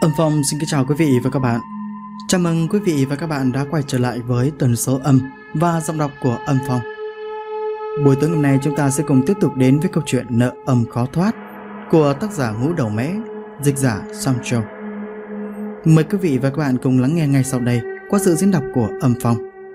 Âm Phong xin kính chào quý vị và các bạn. Chào mừng quý vị và các bạn đã quay trở lại với tần số âm và giọng đọc của Âm Phong. Buổi tối hôm nay chúng ta sẽ cùng tiếp tục đến với câu chuyện Nợ Âm Khó Thoát của tác giả Ngũ Đầu Mễ, dịch giả Samcho. Mời quý vị và các bạn cùng lắng nghe ngay sau đây qua sự diễn đọc của Âm Phong.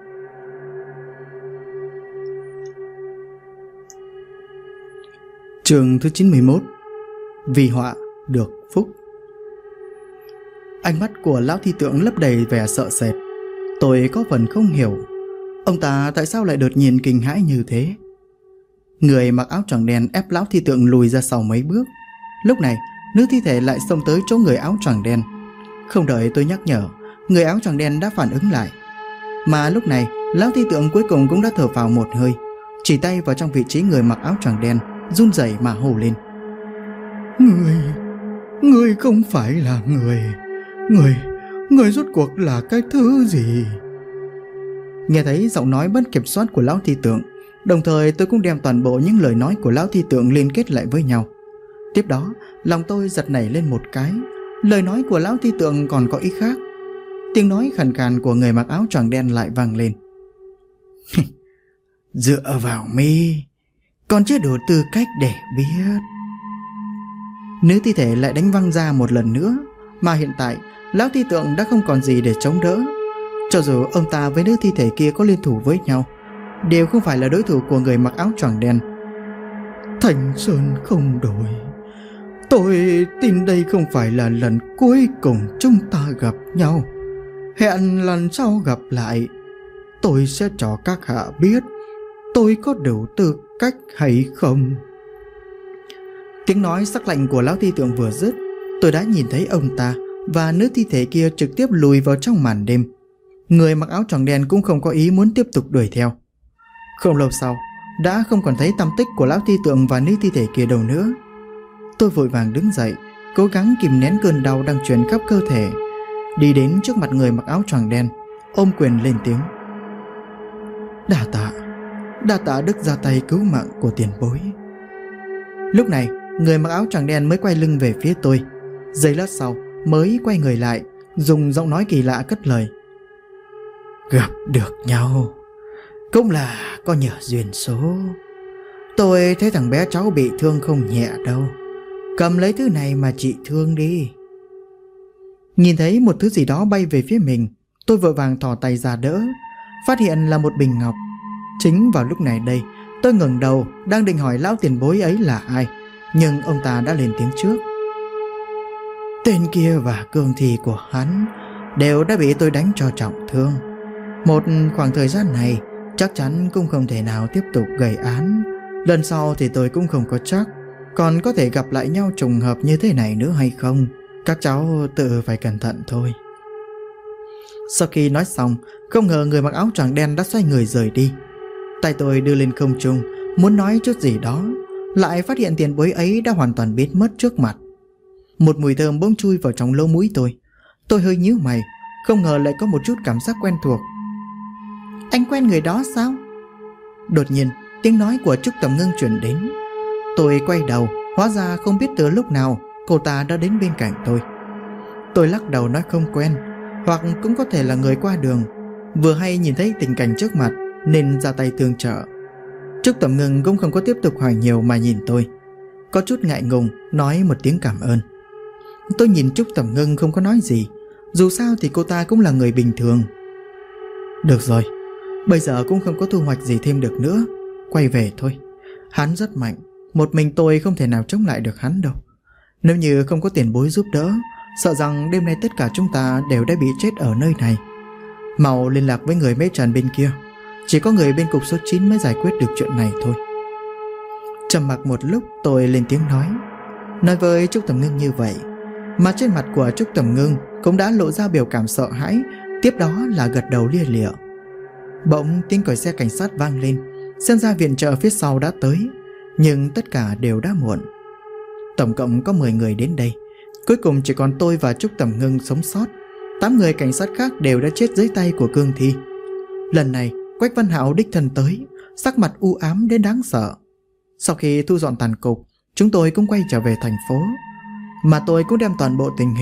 Chương thứ 91: Vì họa được phúc. Ánh mắt của lão thi tượng lấp đầy vẻ sợ sệt. Tôi có phần không hiểu ông ta tại sao lại đột nhiên kinh hãi như thế. Người mặc áo choàng đen ép lão thi tượng lùi ra sau mấy bước. Lúc này nữ thi thể lại xông tới chỗ người áo choàng đen. Không đợi tôi nhắc nhở, người áo choàng đen đã phản ứng lại. Mà lúc này lão thi tượng cuối cùng cũng đã thở phào một hơi, chỉ tay vào trong vị trí người mặc áo choàng đen, run rẩy mà hô lên: Người không phải là người. Người rốt cuộc là cái thứ gì? Nghe thấy giọng nói bất kiểm soát của lão thi tượng, đồng thời tôi cũng đem toàn bộ những lời nói của lão thi tượng liên kết lại với nhau. Tiếp đó lòng tôi giật nảy lên một cái. Lời nói của lão thi tượng còn có ý khác. Tiếng nói khàn khàn của người mặc áo choàng đen lại vang lên: Dựa vào mi, còn chưa đủ tư cách để biết. Nữ thi thể lại đánh văng ra một lần nữa. Mà hiện tại lão thi tượng đã không còn gì để chống đỡ. Cho dù ông ta với nữ thi thể kia có liên thủ với nhau, đều không phải là đối thủ của người mặc áo choàng đen. Thành Sơn không đổi. Tôi tin đây không phải là lần cuối cùng chúng ta gặp nhau. Hẹn lần sau gặp lại, tôi sẽ cho các hạ biết tôi có đủ tư cách hay không. Tiếng nói sắc lạnh của lão thi tượng vừa dứt, tôi đã nhìn thấy ông ta và nữ thi thể kia trực tiếp lùi vào trong màn đêm. Người mặc áo choàng đen cũng không có ý muốn tiếp tục đuổi theo. Không lâu sau, đã không còn thấy tăm tích của lão thi tượng và nữ thi thể kia đâu nữa. Tôi vội vàng đứng dậy, cố gắng kìm nén cơn đau đang truyền khắp cơ thể, đi đến trước mặt người mặc áo choàng đen, ôm quyền lên tiếng: Đa tạ đức ra tay cứu mạng của tiền bối. Lúc này người mặc áo choàng đen mới quay lưng về phía tôi. Giây lát sau mới quay người lại, dùng giọng nói kỳ lạ cất lời: Gặp được nhau cũng là có nhờ duyên số. Tôi thấy thằng bé cháu bị thương không nhẹ đâu. Cầm lấy thứ này mà trị thương đi. Nhìn thấy một thứ gì đó bay về phía mình, tôi vội vàng thò tay ra đỡ. Phát hiện là một bình ngọc. Chính vào lúc này đây, tôi ngẩng đầu đang định hỏi lão tiền bối ấy là ai, nhưng ông ta đã lên tiếng trước: Tên kia và cương thi của hắn đều đã bị tôi đánh cho trọng thương. Một khoảng thời gian này chắc chắn cũng không thể nào tiếp tục gây án. Lần sau thì tôi cũng không có chắc còn có thể gặp lại nhau trùng hợp như thế này nữa hay không. Các cháu tự phải cẩn thận thôi. Sau khi nói xong, không ngờ người mặc áo choàng đen đã xoay người rời đi. Tay tôi đưa lên không trung, muốn nói chút gì đó, lại phát hiện tiền bối ấy đã hoàn toàn biến mất trước mặt. Một mùi thơm bỗng chui vào trong lỗ mũi tôi. Tôi hơi nhíu mày, không ngờ lại có một chút cảm giác quen thuộc. Anh quen người đó sao? Đột nhiên tiếng nói của Trúc Tầm Ngưng truyền đến. Tôi quay đầu, hóa ra không biết từ lúc nào cô ta đã đến bên cạnh tôi. Tôi lắc đầu nói không quen, hoặc cũng có thể là người qua đường, vừa hay nhìn thấy tình cảnh trước mặt nên ra tay tương trợ. Trúc Tầm Ngưng cũng không có tiếp tục hỏi nhiều mà nhìn tôi, có chút ngại ngùng nói một tiếng cảm ơn. Tôi nhìn Trúc Tầm Ngưng không có nói gì, dù sao thì cô ta cũng là người bình thường. Được rồi, bây giờ cũng không có thu hoạch gì thêm được nữa, quay về thôi. Hắn rất mạnh, một mình tôi không thể nào chống lại được hắn đâu. Nếu như không có tiền bối giúp đỡ, sợ rằng đêm nay tất cả chúng ta đều đã bị chết ở nơi này. Mau liên lạc với người mê trần bên kia, chỉ có người bên cục số 9 mới giải quyết được chuyện này thôi. Trầm mặc một lúc, tôi lên tiếng nói với Trúc Tầm Ngưng như vậy, mà trên mặt của Trúc Tầm Ngưng cũng đã lộ ra biểu cảm sợ hãi, tiếp đó là gật đầu lia lịa. Bỗng tiếng còi xe cảnh sát vang lên, xem ra viện trợ phía sau đã tới, nhưng tất cả đều đã muộn. Tổng cộng có 10 người đến đây, cuối cùng chỉ còn tôi và Trúc Tầm Ngưng sống sót. 8 người cảnh sát khác đều đã chết dưới tay của cương thi. Lần này Quách Văn Hạo đích thân tới, sắc mặt u ám đến đáng sợ. Sau khi thu dọn tàn cục, chúng tôi cũng quay trở về thành phố, mà tôi cũng đem toàn bộ tình hình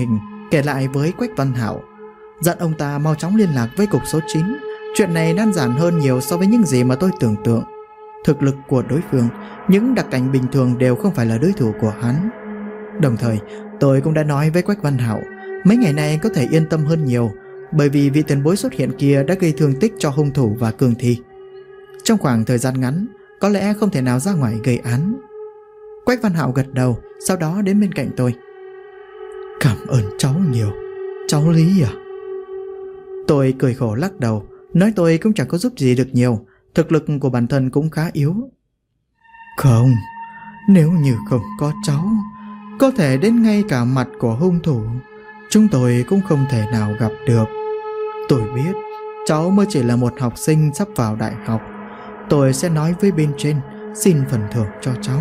kể lại với Quách Văn Hạo, dặn ông ta mau chóng liên lạc với cục số 9. Chuyện này đơn giản hơn nhiều so với những gì mà tôi tưởng tượng. Thực lực của đối phương, những đặc cảnh bình thường đều không phải là đối thủ của hắn. Đồng thời, tôi cũng đã nói với Quách Văn Hạo, mấy ngày nay có thể yên tâm hơn nhiều, bởi vì vị tiền bối xuất hiện kia đã gây thương tích cho hung thủ và cương thi. Trong khoảng thời gian ngắn, có lẽ không thể nào ra ngoài gây án. Quách Văn Hạo gật đầu, sau đó đến bên cạnh tôi. Cảm ơn cháu nhiều. Cháu Lý à? Tôi cười khổ lắc đầu, nói tôi cũng chẳng có giúp gì được nhiều, thực lực của bản thân cũng khá yếu. Không, nếu như không có cháu, có thể đến ngay cả mặt của hung thủ chúng tôi cũng không thể nào gặp được. Tôi biết cháu mới chỉ là một học sinh sắp vào đại học. Tôi sẽ nói với bên trên xin phần thưởng cho cháu.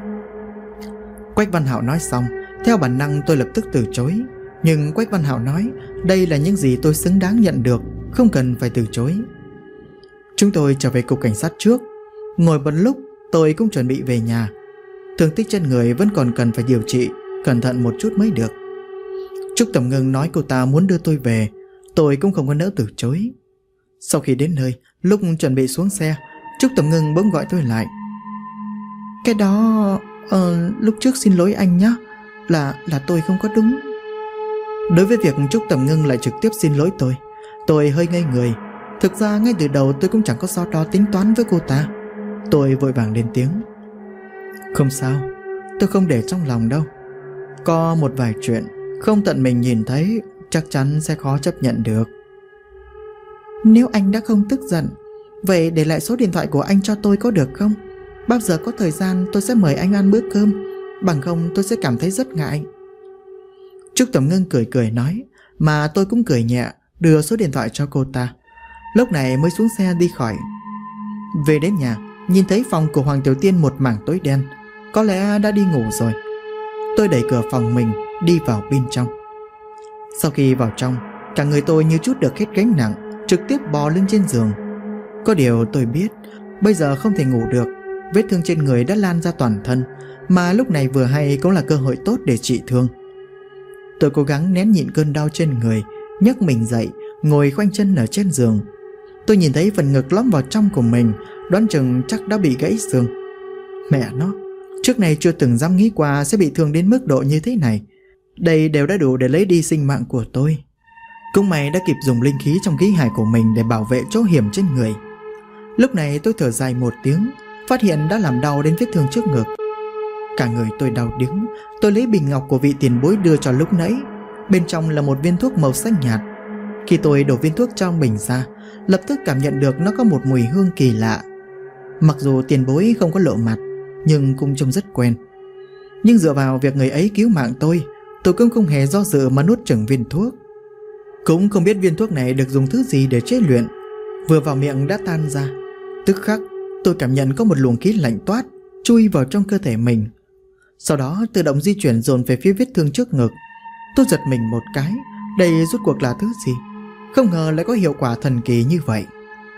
Quách Văn Hạo nói xong, theo bản năng tôi lập tức từ chối. Nhưng Quách Văn Hạo nói đây là những gì tôi xứng đáng nhận được, không cần phải từ chối. Chúng tôi trở về cục cảnh sát trước. Ngồi một lúc tôi cũng chuẩn bị về nhà. Thương tích trên người vẫn còn cần phải điều trị, cẩn thận một chút mới được. Trúc Tầm Ngưng nói cô ta muốn đưa tôi về, tôi cũng không có nỡ từ chối. Sau khi đến nơi, lúc chuẩn bị xuống xe, Trúc Tầm Ngưng bỗng gọi tôi lại. Cái đó... lúc trước xin lỗi anh nhé, là tôi không có đúng. Đối với việc Trúc Tầm Ngưng lại trực tiếp xin lỗi tôi hơi ngây người. Thực ra ngay từ đầu tôi cũng chẳng có so đo tính toán với cô ta. Tôi vội vàng lên tiếng. Không sao, tôi không để trong lòng đâu. Có một vài chuyện không tận mình nhìn thấy chắc chắn sẽ khó chấp nhận được. Nếu anh đã không tức giận, vậy để lại số điện thoại của anh cho tôi có được không? Bao giờ có thời gian tôi sẽ mời anh ăn bữa cơm, bằng không tôi sẽ cảm thấy rất ngại. Trúc Tầm Ngưng cười cười nói, mà tôi cũng cười nhẹ, đưa số điện thoại cho cô ta. Lúc này mới xuống xe đi khỏi. Về đến nhà, nhìn thấy phòng của Hoàng Tiểu Tiên một mảng tối đen, có lẽ đã đi ngủ rồi. Tôi đẩy cửa phòng mình, đi vào bên trong. Sau khi vào trong, cả người tôi như chút được hết gánh nặng, trực tiếp bò lên trên giường. Có điều tôi biết, bây giờ không thể ngủ được. Vết thương trên người đã lan ra toàn thân, mà lúc này vừa hay cũng là cơ hội tốt để trị thương. Tôi cố gắng nén nhịn cơn đau trên người, nhấc mình dậy, ngồi khoanh chân ở trên giường. Tôi nhìn thấy phần ngực lõm vào trong của mình, đoán chừng chắc đã bị gãy xương. Mẹ nó, trước này chưa từng dám nghĩ qua sẽ bị thương đến mức độ như thế này. Đây đều đã đủ để lấy đi sinh mạng của tôi. Cũng may đã kịp dùng linh khí trong khí hải của mình để bảo vệ chỗ hiểm trên người. Lúc này tôi thở dài một tiếng, phát hiện đã làm đau đến vết thương trước ngực. Cả người tôi đau điếng. Tôi lấy bình ngọc của vị tiền bối đưa cho lúc nãy. Bên trong là một viên thuốc màu xanh nhạt. Khi tôi đổ viên thuốc trong bình ra, lập tức cảm nhận được nó có một mùi hương kỳ lạ. Mặc dù tiền bối không có lộ mặt, nhưng cũng trông rất quen. Nhưng dựa vào việc người ấy cứu mạng tôi cũng không hề do dự mà nuốt chửng viên thuốc. Cũng không biết viên thuốc này được dùng thứ gì để chế luyện, vừa vào miệng đã tan ra. Tức khắc tôi cảm nhận có một luồng khí lạnh toát chui vào trong cơ thể mình. Sau đó tự động di chuyển dồn về phía vết thương trước ngực. Tôi giật mình một cái, đây rốt cuộc là thứ gì? Không ngờ lại có hiệu quả thần kỳ như vậy.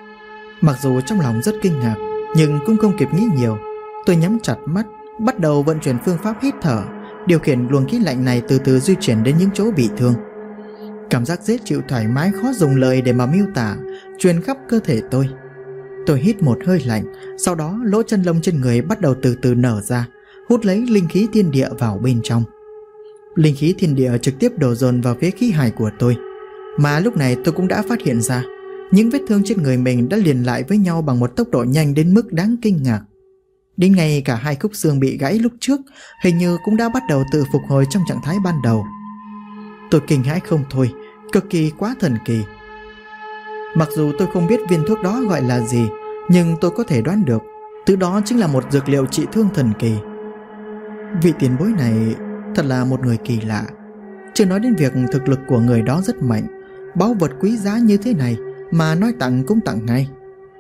Mặc dù trong lòng rất kinh ngạc, nhưng cũng không kịp nghĩ nhiều. Tôi nhắm chặt mắt, bắt đầu vận chuyển phương pháp hít thở, điều khiển luồng khí lạnh này từ từ di chuyển đến những chỗ bị thương. Cảm giác dễ chịu thoải mái khó dùng lời để mà miêu tả, truyền khắp cơ thể tôi. Tôi hít một hơi lạnh, sau đó lỗ chân lông trên người bắt đầu từ từ nở ra, hút lấy linh khí thiên địa vào bên trong. Linh khí thiên địa trực tiếp đổ dồn vào phía khí hải của tôi. Mà lúc này tôi cũng đã phát hiện ra, những vết thương trên người mình đã liền lại với nhau bằng một tốc độ nhanh đến mức đáng kinh ngạc. Đến ngay cả hai khúc xương bị gãy lúc trước hình như cũng đã bắt đầu tự phục hồi trong trạng thái ban đầu. Tôi kinh hãi không thôi, cực kỳ quá thần kỳ. Mặc dù tôi không biết viên thuốc đó gọi là gì, nhưng tôi có thể đoán được thứ đó chính là một dược liệu trị thương thần kỳ. Vị tiền bối này thật là một người kỳ lạ. Chưa nói đến việc thực lực của người đó rất mạnh, báu vật quý giá như thế này mà nói tặng cũng tặng ngay.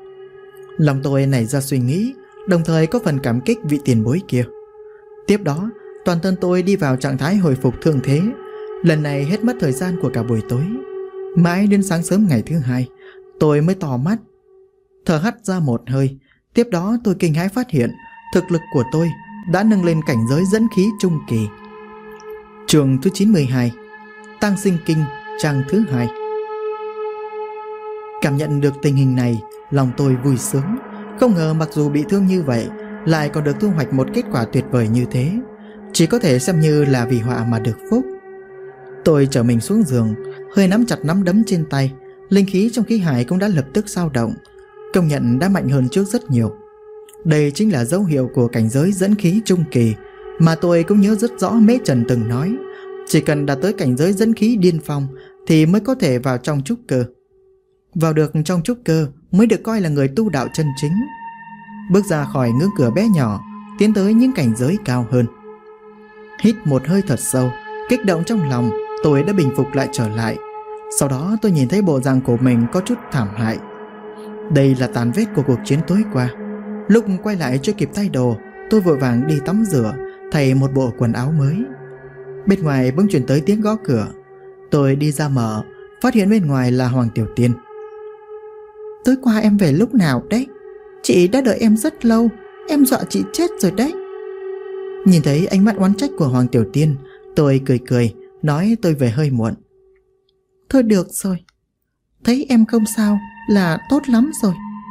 Lòng tôi nảy ra suy nghĩ, đồng thời có phần cảm kích vị tiền bối kia. Tiếp đó, toàn thân tôi đi vào trạng thái hồi phục thương thế. Lần này hết mất thời gian của cả buổi tối. Mãi đến sáng sớm ngày thứ hai, tôi mới tỏ mắt, thở hắt ra một hơi. Tiếp đó tôi kinh hãi phát hiện thực lực của tôi đã nâng lên cảnh giới dẫn khí trung kỳ. Chương thứ 92. Tang Sinh Kinh trang thứ 2. Cảm nhận được tình hình này, lòng tôi vui sướng. Không ngờ mặc dù bị thương như vậy, lại còn được thu hoạch một kết quả tuyệt vời như thế. Chỉ có thể xem như là vì họa mà được phúc. Tôi trở mình xuống giường, hơi nắm chặt nắm đấm trên tay. Linh khí trong khí hải cũng đã lập tức dao động, công nhận đã mạnh hơn trước rất nhiều. Đây chính là dấu hiệu của cảnh giới dẫn khí trung kỳ mà tôi cũng nhớ rất rõ Mễ Trần từng nói. Chỉ cần đạt tới cảnh giới dẫn khí điên phong thì mới có thể vào trong trúc cơ. Vào được trong trúc cơ mới được coi là người tu đạo chân chính, bước ra khỏi ngưỡng cửa bé nhỏ, tiến tới những cảnh giới cao hơn. Hít một hơi thật sâu, kích động trong lòng tôi đã bình phục lại trở lại. Sau đó tôi nhìn thấy bộ dạng của mình có chút thảm hại. Đây là tàn vết của cuộc chiến tối qua. Lúc quay lại chưa kịp thay đồ, tôi vội vàng đi tắm rửa, thay một bộ quần áo mới. Bên ngoài bỗng chuyển tới tiếng gõ cửa. Tôi đi ra mở, phát hiện bên ngoài là Hoàng Tiểu Tiên. Tối qua em về lúc nào đấy? Chị đã đợi em rất lâu, em dọa chị chết rồi đấy. Nhìn thấy ánh mắt oán trách của Hoàng Tiểu Tiên, tôi cười cười, nói tôi về hơi muộn. Thôi được rồi, thấy em không sao là tốt lắm rồi.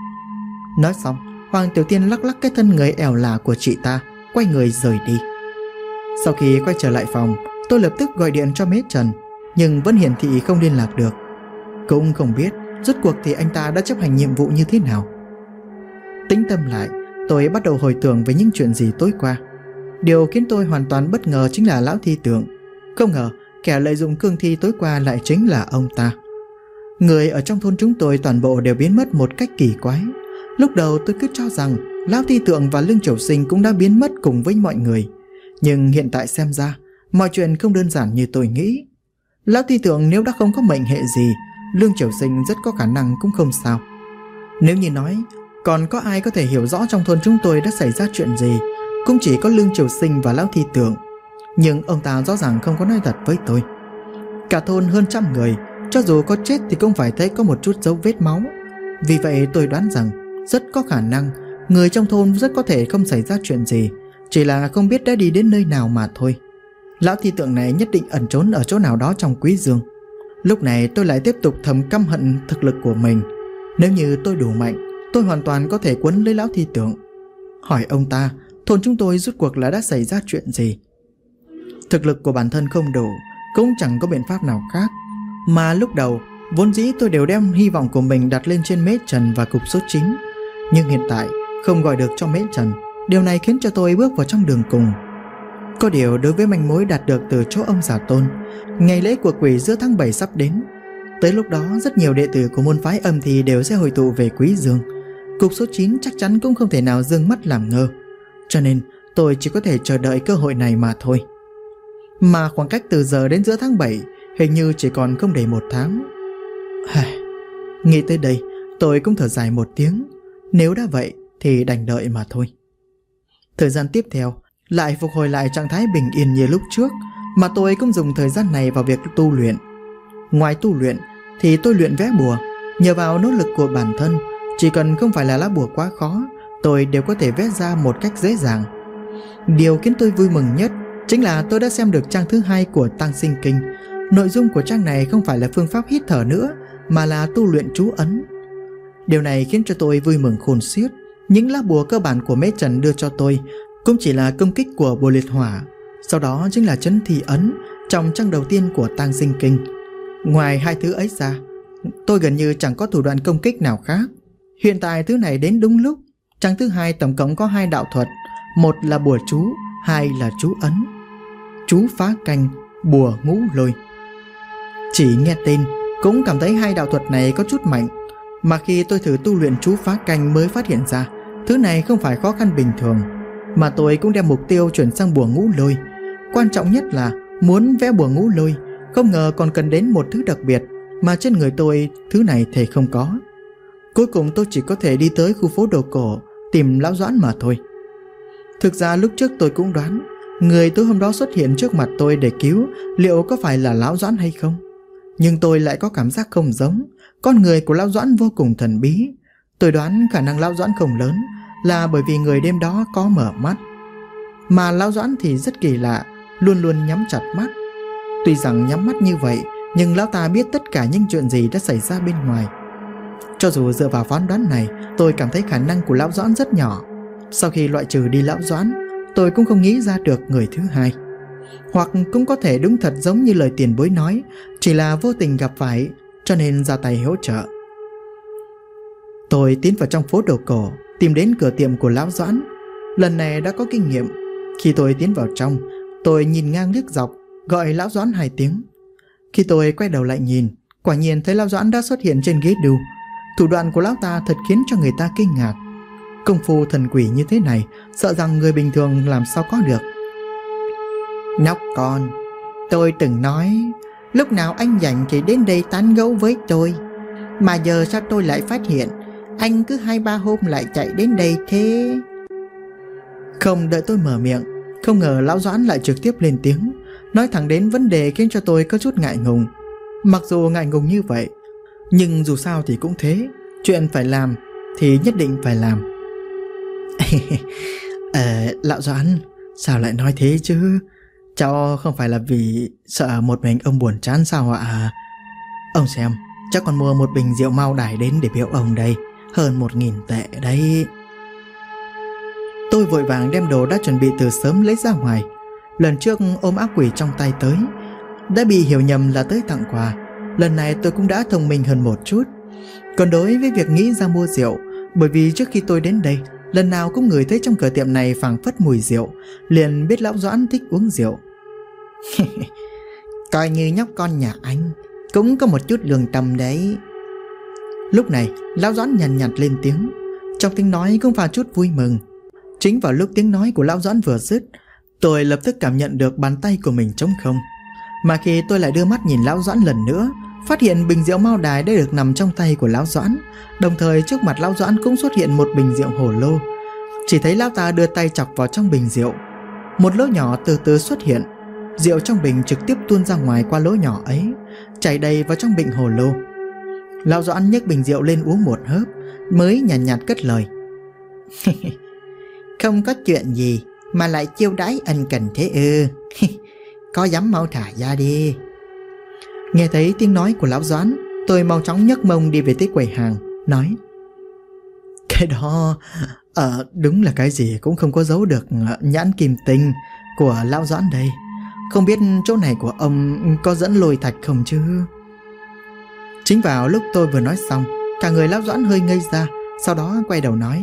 Nói xong, Hoàng Tiểu Tiên lắc lắc cái thân người ẻo lả của chị ta, quay người rời đi. Sau khi quay trở lại phòng, tôi lập tức gọi điện cho Mễ Trần, nhưng vẫn hiển thị không liên lạc được. Cũng không biết rốt cuộc thì anh ta đã chấp hành nhiệm vụ như thế nào. Tĩnh tâm lại, tôi bắt đầu hồi tưởng về những chuyện gì tối qua. Điều khiến tôi hoàn toàn bất ngờ chính là Lão Thi Tượng. Không ngờ kẻ lợi dụng cương thi tối qua lại chính là ông ta. Người ở trong thôn chúng tôi toàn bộ đều biến mất một cách kỳ quái. Lúc đầu tôi cứ cho rằng Lão Thi Tượng và Lương Triều Sinh cũng đã biến mất cùng với mọi người, nhưng hiện tại xem ra mọi chuyện không đơn giản như tôi nghĩ. Lão Thi Tượng nếu đã không có mệnh hệ gì, Lương Triều Sinh rất có khả năng cũng không sao. Nếu như nói còn có ai có thể hiểu rõ trong thôn chúng tôi đã xảy ra chuyện gì, cũng chỉ có Lương Triều Sinh và Lão Thi Tượng. Nhưng ông ta rõ ràng không có nói thật với tôi. Cả thôn hơn 100 người, cho dù có chết thì cũng phải thấy có một chút dấu vết máu. Vì vậy tôi đoán rằng rất có khả năng người trong thôn rất có thể không xảy ra chuyện gì, chỉ là không biết đã đi đến nơi nào mà thôi. Lão Thi Tượng này nhất định ẩn trốn ở chỗ nào đó trong Quý Dương. Lúc này tôi lại tiếp tục thầm căm hận thực lực của mình. Nếu như tôi đủ mạnh, tôi hoàn toàn có thể quấn lấy Lão Thi Tượng. Hỏi ông ta thôn chúng tôi rốt cuộc là đã xảy ra chuyện gì. Thực lực của bản thân không đủ, cũng chẳng có biện pháp nào khác. Mà lúc đầu vốn dĩ tôi đều đem hy vọng của mình đặt lên trên Mễ Trần và cục số 9. Nhưng hiện tại không gọi được cho Mễ Trần, điều này khiến cho tôi bước vào trong đường cùng. Có điều đối với manh mối đạt được từ chỗ ông Giả Tôn, ngày lễ của quỷ giữa tháng 7 sắp đến. Tới lúc đó rất nhiều đệ tử của môn phái âm thì đều sẽ hội tụ về Quý Dương. Cục số 9 chắc chắn cũng không thể nào dương mắt làm ngơ. Cho nên tôi chỉ có thể chờ đợi cơ hội này mà thôi. Mà khoảng cách từ giờ đến giữa tháng 7 hình như chỉ còn không đầy 1 tháng. Nghĩ tới đây tôi cũng thở dài một tiếng. Nếu đã vậy thì đành đợi mà thôi. Thời gian tiếp theo lại phục hồi lại trạng thái bình yên như lúc trước, mà tôi cũng dùng thời gian này vào việc tu luyện. Ngoài tu luyện thì tôi luyện vẽ bùa. Nhờ vào nỗ lực của bản thân, chỉ cần không phải là lá bùa quá khó, tôi đều có thể vẽ ra một cách dễ dàng. Điều khiến tôi vui mừng nhất chính là tôi đã xem được trang thứ 2 của Tang Sinh Kinh. Nội dung của trang này không phải là phương pháp hít thở nữa, mà là tu luyện chú ấn. Điều này khiến cho tôi vui mừng khôn xiết. Những lá bùa cơ bản của Mễ Trần đưa cho tôi cũng chỉ là công kích của bùa liệt hỏa, sau đó chính là chấn thi ấn trong trang đầu tiên của Tang Sinh Kinh. Ngoài hai thứ ấy ra, tôi gần như chẳng có thủ đoạn công kích nào khác. Hiện tại thứ này đến đúng lúc. Trang thứ 2 tổng cộng có 2 đạo thuật, một là bùa chú, 2 là chú ấn. Chú phá canh, bùa ngũ lôi. Chỉ nghe tên cũng cảm thấy 2 đạo thuật này có chút mạnh, mà khi tôi thử tu luyện chú phá canh mới phát hiện ra thứ này không phải khó khăn bình thường. Mà tôi cũng đem mục tiêu chuyển sang bùa ngũ lôi. Quan trọng nhất là muốn vẽ bùa ngũ lôi, không ngờ còn cần đến một thứ đặc biệt mà trên người tôi thứ này thể không có. Cuối cùng tôi chỉ có thể đi tới khu phố đồ cổ tìm Lão Doãn mà thôi. Thực ra lúc trước tôi cũng đoán người tối hôm đó xuất hiện trước mặt tôi để cứu liệu có phải là Lão Doãn hay không. Nhưng tôi lại có cảm giác không giống. Con người của Lão Doãn vô cùng thần bí. Tôi đoán khả năng Lão Doãn không lớn là bởi vì người đêm đó có mở mắt. Mà Lão Doãn thì rất kỳ lạ, luôn luôn nhắm chặt mắt. Tuy rằng nhắm mắt như vậy, nhưng lão ta biết tất cả những chuyện gì đã xảy ra bên ngoài. Cho dù dựa vào phán đoán này, tôi cảm thấy khả năng của lão Doãn rất nhỏ. Sau khi loại trừ đi lão Doãn, tôi cũng không nghĩ ra được người thứ hai. Hoặc cũng có thể đúng thật giống như lời tiền bối nói, chỉ là vô tình gặp phải, cho nên ra tay hỗ trợ. Tôi tiến vào trong phố đồ cổ, tìm đến cửa tiệm của lão Doãn. Lần này đã có kinh nghiệm. Khi tôi tiến vào trong, tôi nhìn ngang liếc dọc, gọi lão Doãn 2 tiếng. Khi tôi quay đầu lại nhìn, quả nhiên thấy lão Doãn đã xuất hiện trên ghế đu. Thủ đoạn của lão ta thật khiến cho người ta kinh ngạc. Công phu thần quỷ như thế này, sợ rằng người bình thường làm sao có được. Nhóc con, tôi từng nói, lúc nào anh rảnh thì đến đây tán gẫu với tôi. Mà giờ sao tôi lại phát hiện, anh cứ 2-3 hôm lại chạy đến đây thế? Không đợi tôi mở miệng, không ngờ lão Doãn lại trực tiếp lên tiếng, nói thẳng đến vấn đề khiến cho tôi có chút ngại ngùng. Mặc dù ngại ngùng như vậy, nhưng dù sao thì cũng thế, chuyện phải làm thì nhất định phải làm. Lão Doãn, sao lại nói thế chứ? Cháu không phải là vì sợ một mình ông buồn chán sao ạ? Ông xem, cháu còn mua một bình rượu Mao Đài đến để biếu ông đây, hơn 1.000 tệ đấy. Tôi vội vàng đem đồ đã chuẩn bị từ sớm lấy ra ngoài. Lần trước ôm ác quỷ trong tay tới, đã bị hiểu nhầm là tới tặng quà. Lần này tôi cũng đã thông minh hơn một chút. Còn đối với việc nghĩ ra mua rượu, bởi vì trước khi tôi đến đây, lần nào cũng ngửi thấy trong cửa tiệm này phảng phất mùi rượu, liền biết lão Doãn thích uống rượu. Coi như nhóc con nhà anh cũng có một chút lương tâm đấy. Lúc này lão Doãn nhàn nhạt lên tiếng, trong tiếng nói cũng pha chút vui mừng. Chính vào lúc tiếng nói của lão Doãn vừa dứt, tôi lập tức cảm nhận được bàn tay của mình trống không. Mà khi tôi lại đưa mắt nhìn lão Doãn lần nữa, phát hiện bình rượu Mao Đài đã được nằm trong tay của lão Doãn. Đồng thời trước mặt lão Doãn cũng xuất hiện một bình rượu hồ lô. Chỉ thấy lão ta đưa tay chọc vào trong bình rượu, một lỗ nhỏ từ từ xuất hiện. Rượu trong bình trực tiếp tuôn ra ngoài qua lỗ nhỏ ấy, chảy đầy vào trong bình hồ lô. Lão Doãn nhấc bình rượu lên uống một hớp, mới nhàn nhạt cất lời. Không có chuyện gì mà lại chiêu đãi ân cần thế ư? Có dám mau thả ra đi. Nghe thấy tiếng nói của lão Doãn, tôi mau chóng nhấc mông đi về tới quầy hàng, nói: Cái đó đúng là cái gì cũng không có giấu được nhãn kim tinh của lão Doãn đây. Không biết chỗ này của ông có dẫn lôi thạch không chứ? Chính vào lúc tôi vừa nói xong, cả người lão Doãn hơi ngây ra, sau đó quay đầu nói: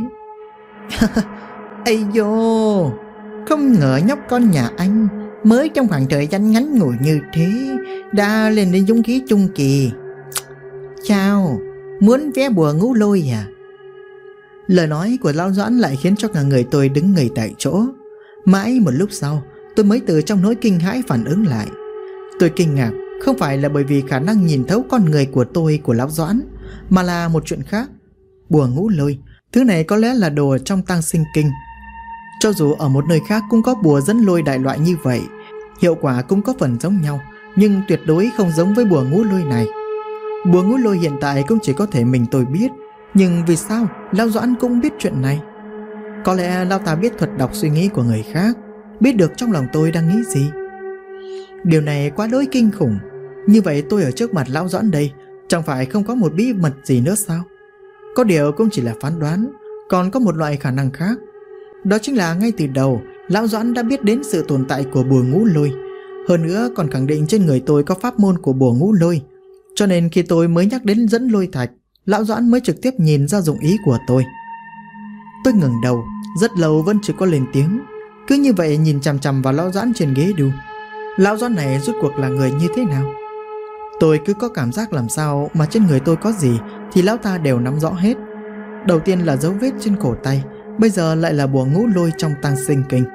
Ây dô, không ngờ nhóc con nhà anh mới trong khoảng thời gian ngắn ngủi như thế đã lên đến dũng khí trung kỳ. Chào, muốn vé bùa ngũ lôi à? Lời nói của lão Doãn lại khiến cho cả người tôi đứng ngây tại chỗ. Mãi một lúc sau, tôi mới từ trong nỗi kinh hãi phản ứng lại. Tôi kinh ngạc không phải là bởi vì khả năng nhìn thấu con người của tôi của lão Doãn, mà là một chuyện khác. Bùa ngũ lôi, thứ này có lẽ là đồ trong Tang Sinh Kinh. Cho dù ở một nơi khác cũng có bùa dẫn lôi đại loại như vậy, hiệu quả cũng có phần giống nhau, nhưng tuyệt đối không giống với bùa ngũ lôi này. Bùa ngũ lôi hiện tại cũng chỉ có thể mình tôi biết, nhưng vì sao lão Doãn cũng biết chuyện này? Có lẽ lão ta biết thuật đọc suy nghĩ của người khác, biết được trong lòng tôi đang nghĩ gì. Điều này quá đỗi kinh khủng. Như vậy tôi ở trước mặt lão Doãn đây, chẳng phải không có một bí mật gì nữa sao? Có điều cũng chỉ là phán đoán. Còn có một loại khả năng khác, đó chính là ngay từ đầu lão Doãn đã biết đến sự tồn tại của bùa ngũ lôi. Hơn nữa còn khẳng định trên người tôi có pháp môn của bùa ngũ lôi. Cho nên khi tôi mới nhắc đến dẫn lôi thạch, lão Doãn mới trực tiếp nhìn ra dụng ý của tôi. Tôi ngẩng đầu, rất lâu vẫn chưa có lên tiếng, cứ như vậy nhìn chằm chằm vào lão Doãn trên ghế đu. Lão Doãn này rốt cuộc là người như thế nào? Tôi cứ có cảm giác làm sao mà trên người tôi có gì thì lão ta đều nắm rõ hết. Đầu tiên là dấu vết trên cổ tay, bây giờ lại là bùa ngũ lôi trong Tang Sinh Kinh.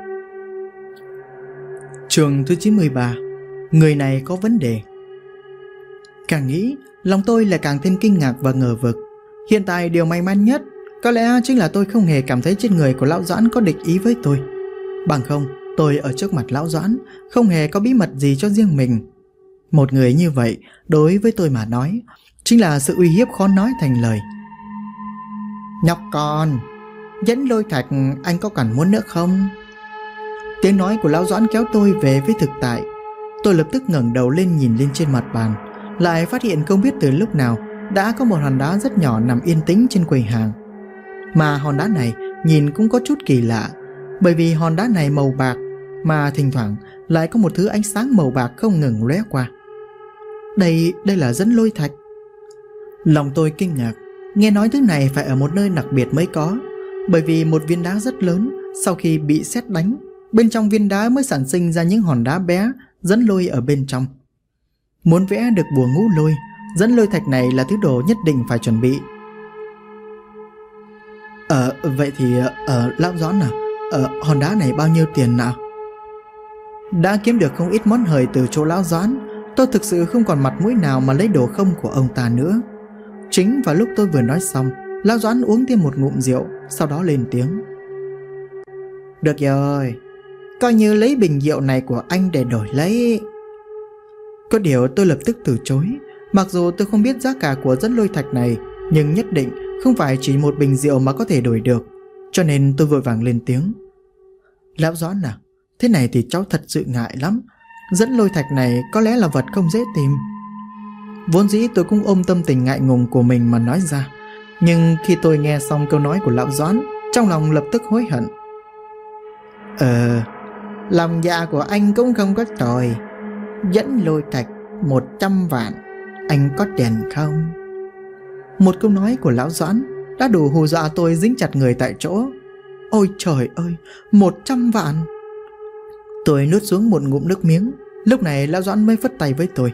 Chương thứ 93. Người này có vấn đề. Càng nghĩ, lòng tôi lại càng thêm kinh ngạc và ngờ vực. Hiện tại điều may mắn nhất có lẽ chính là tôi không hề cảm thấy trên người của lão Doãn có địch ý với tôi. Bằng không, tôi ở trước mặt lão Doãn không hề có bí mật gì cho riêng mình. Một người như vậy, đối với tôi mà nói, chính là sự uy hiếp khó nói thành lời. Nhóc con, dẫn lôi thạch anh có cần muốn nữa không? Tiếng nói của lão Doãn kéo tôi về với thực tại. Tôi lập tức ngẩng đầu lên nhìn lên trên mặt bàn, lại phát hiện không biết từ lúc nào đã có một hòn đá rất nhỏ nằm yên tĩnh trên quầy hàng. Mà hòn đá này nhìn cũng có chút kỳ lạ, bởi vì hòn đá này màu bạc, mà thỉnh thoảng lại có một thứ ánh sáng màu bạc không ngừng lóe qua. Đây là dẫn lôi thạch. Lòng tôi kinh ngạc, nghe nói thứ này phải ở một nơi đặc biệt mới có, bởi vì một viên đá rất lớn sau khi bị sét đánh, bên trong viên đá mới sản sinh ra những hòn đá bé dẫn lôi ở bên trong. Muốn vẽ được bùa ngũ lôi, dẫn lôi thạch này là thứ đồ nhất định phải chuẩn bị. Vậy thì Lão Doãn à, hòn đá này bao nhiêu tiền nào? Đã kiếm được không ít món hời từ chỗ Lão Doãn, tôi thực sự không còn mặt mũi nào mà lấy đồ không của ông ta nữa. Chính vào lúc tôi vừa nói xong, Lão Doãn uống thêm một ngụm rượu, sau đó lên tiếng. Được rồi, coi như lấy bình rượu này của anh để đổi lấy. Có điều tôi lập tức từ chối. Mặc dù tôi không biết giá cả của dẫn lôi thạch này, nhưng nhất định không phải chỉ một bình rượu mà có thể đổi được, cho nên tôi vội vàng lên tiếng. Lão Doãn à, thế này thì cháu thật sự ngại lắm. Dẫn lôi thạch này có lẽ là vật không dễ tìm. Vốn dĩ tôi cũng ôm tâm tình ngại ngùng của mình mà nói ra, nhưng khi tôi nghe xong câu nói của Lão Doãn, trong lòng lập tức hối hận. Lòng dạ của anh cũng không có tồi. Dẫn lôi thạch 100 vạn, anh có tiền không? Một câu nói của Lão Doãn đã đủ hù dọa tôi dính chặt người tại chỗ. Ôi trời ơi, 100 vạn! Tôi nuốt xuống một ngụm nước miếng. Lúc này Lão Doãn mới phất tay với tôi.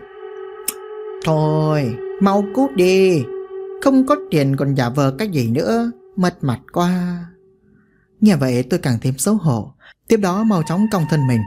Thôi, mau cút đi. Không có tiền còn giả vờ cái gì nữa, mất mặt quá. Nghe vậy tôi càng thêm xấu hổ, tiếp đó mau chóng cong thân mình.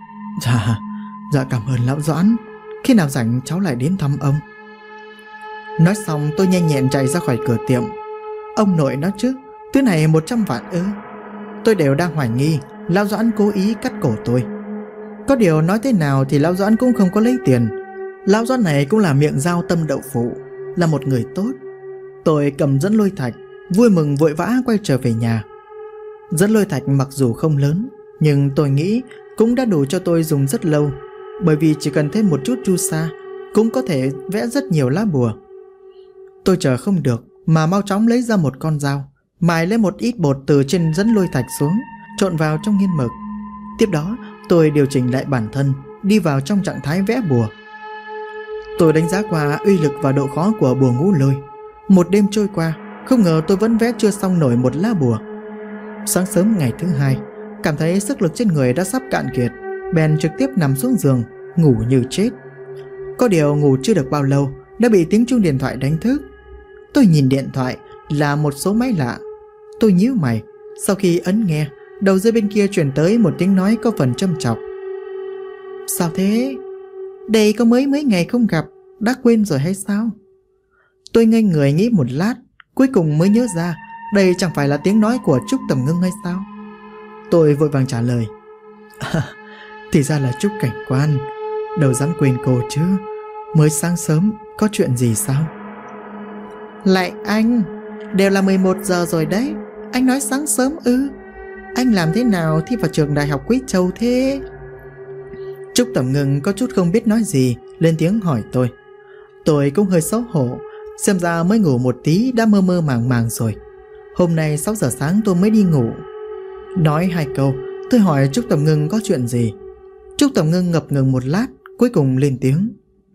Dạ cảm ơn Lão Doãn. Khi nào rảnh cháu lại đến thăm ông. Nói xong tôi nhanh nhẹn chạy ra khỏi cửa tiệm. Ông nội nói chứ, thứ này 100 vạn ư? Tôi đều đang hoài nghi Lão Doãn cố ý cắt cổ tôi. Có điều nói thế nào thì Lão Doãn cũng không có lấy tiền. Lão Doãn này cũng là miệng dao tâm đậu phụ, là một người tốt. Tôi cầm dẫn lôi thạch, vui mừng vội vã quay trở về nhà. Dẫn lôi thạch mặc dù không lớn, nhưng tôi nghĩ cũng đã đủ cho tôi dùng rất lâu, bởi vì chỉ cần thêm một chút chu sa cũng có thể vẽ rất nhiều lá bùa. Tôi chờ không được mà mau chóng lấy ra một con dao, mài lấy một ít bột từ trên dẫn lôi thạch xuống, trộn vào trong nghiên mực. Tiếp đó tôi điều chỉnh lại bản thân, đi vào trong trạng thái vẽ bùa. Tôi đánh giá qua uy lực và độ khó của bùa ngũ lôi. Một đêm trôi qua, không ngờ tôi vẫn vẽ chưa xong nổi một lá bùa. Sáng sớm ngày thứ hai, cảm thấy sức lực trên người đã sắp cạn kiệt, bèn trực tiếp nằm xuống giường, ngủ như chết. Có điều ngủ chưa được bao lâu đã bị tiếng chuông điện thoại đánh thức. Tôi nhìn điện thoại là một số máy lạ. Tôi nhíu mày, sau khi ấn nghe, đầu dây bên kia truyền tới một tiếng nói có phần châm chọc. Sao thế? Đây có mấy ngày không gặp, đã quên rồi hay sao? Tôi ngây người nghĩ một lát, cuối cùng mới nhớ ra đây chẳng phải là tiếng nói của Trúc Tầm Ngưng hay sao? Tôi vội vàng trả lời. Thì ra là Trúc cảnh quan, đâu dám quên cô chứ. Mới sáng sớm, có chuyện gì sao? Lại anh, đều là 11 giờ rồi đấy. Anh nói sáng sớm ư? Anh làm thế nào thi vào trường đại học Quý Châu thế? Trúc Tầm Ngưng có chút không biết nói gì, lên tiếng hỏi tôi. Tôi cũng hơi xấu hổ, xem ra mới ngủ một tí đã mơ mơ màng màng rồi. Hôm nay 6 giờ sáng tôi mới đi ngủ. Nói 2 câu, tôi hỏi Trúc Tầm Ngưng có chuyện gì. Trúc Tầm Ngưng ngập ngừng một lát, cuối cùng lên tiếng.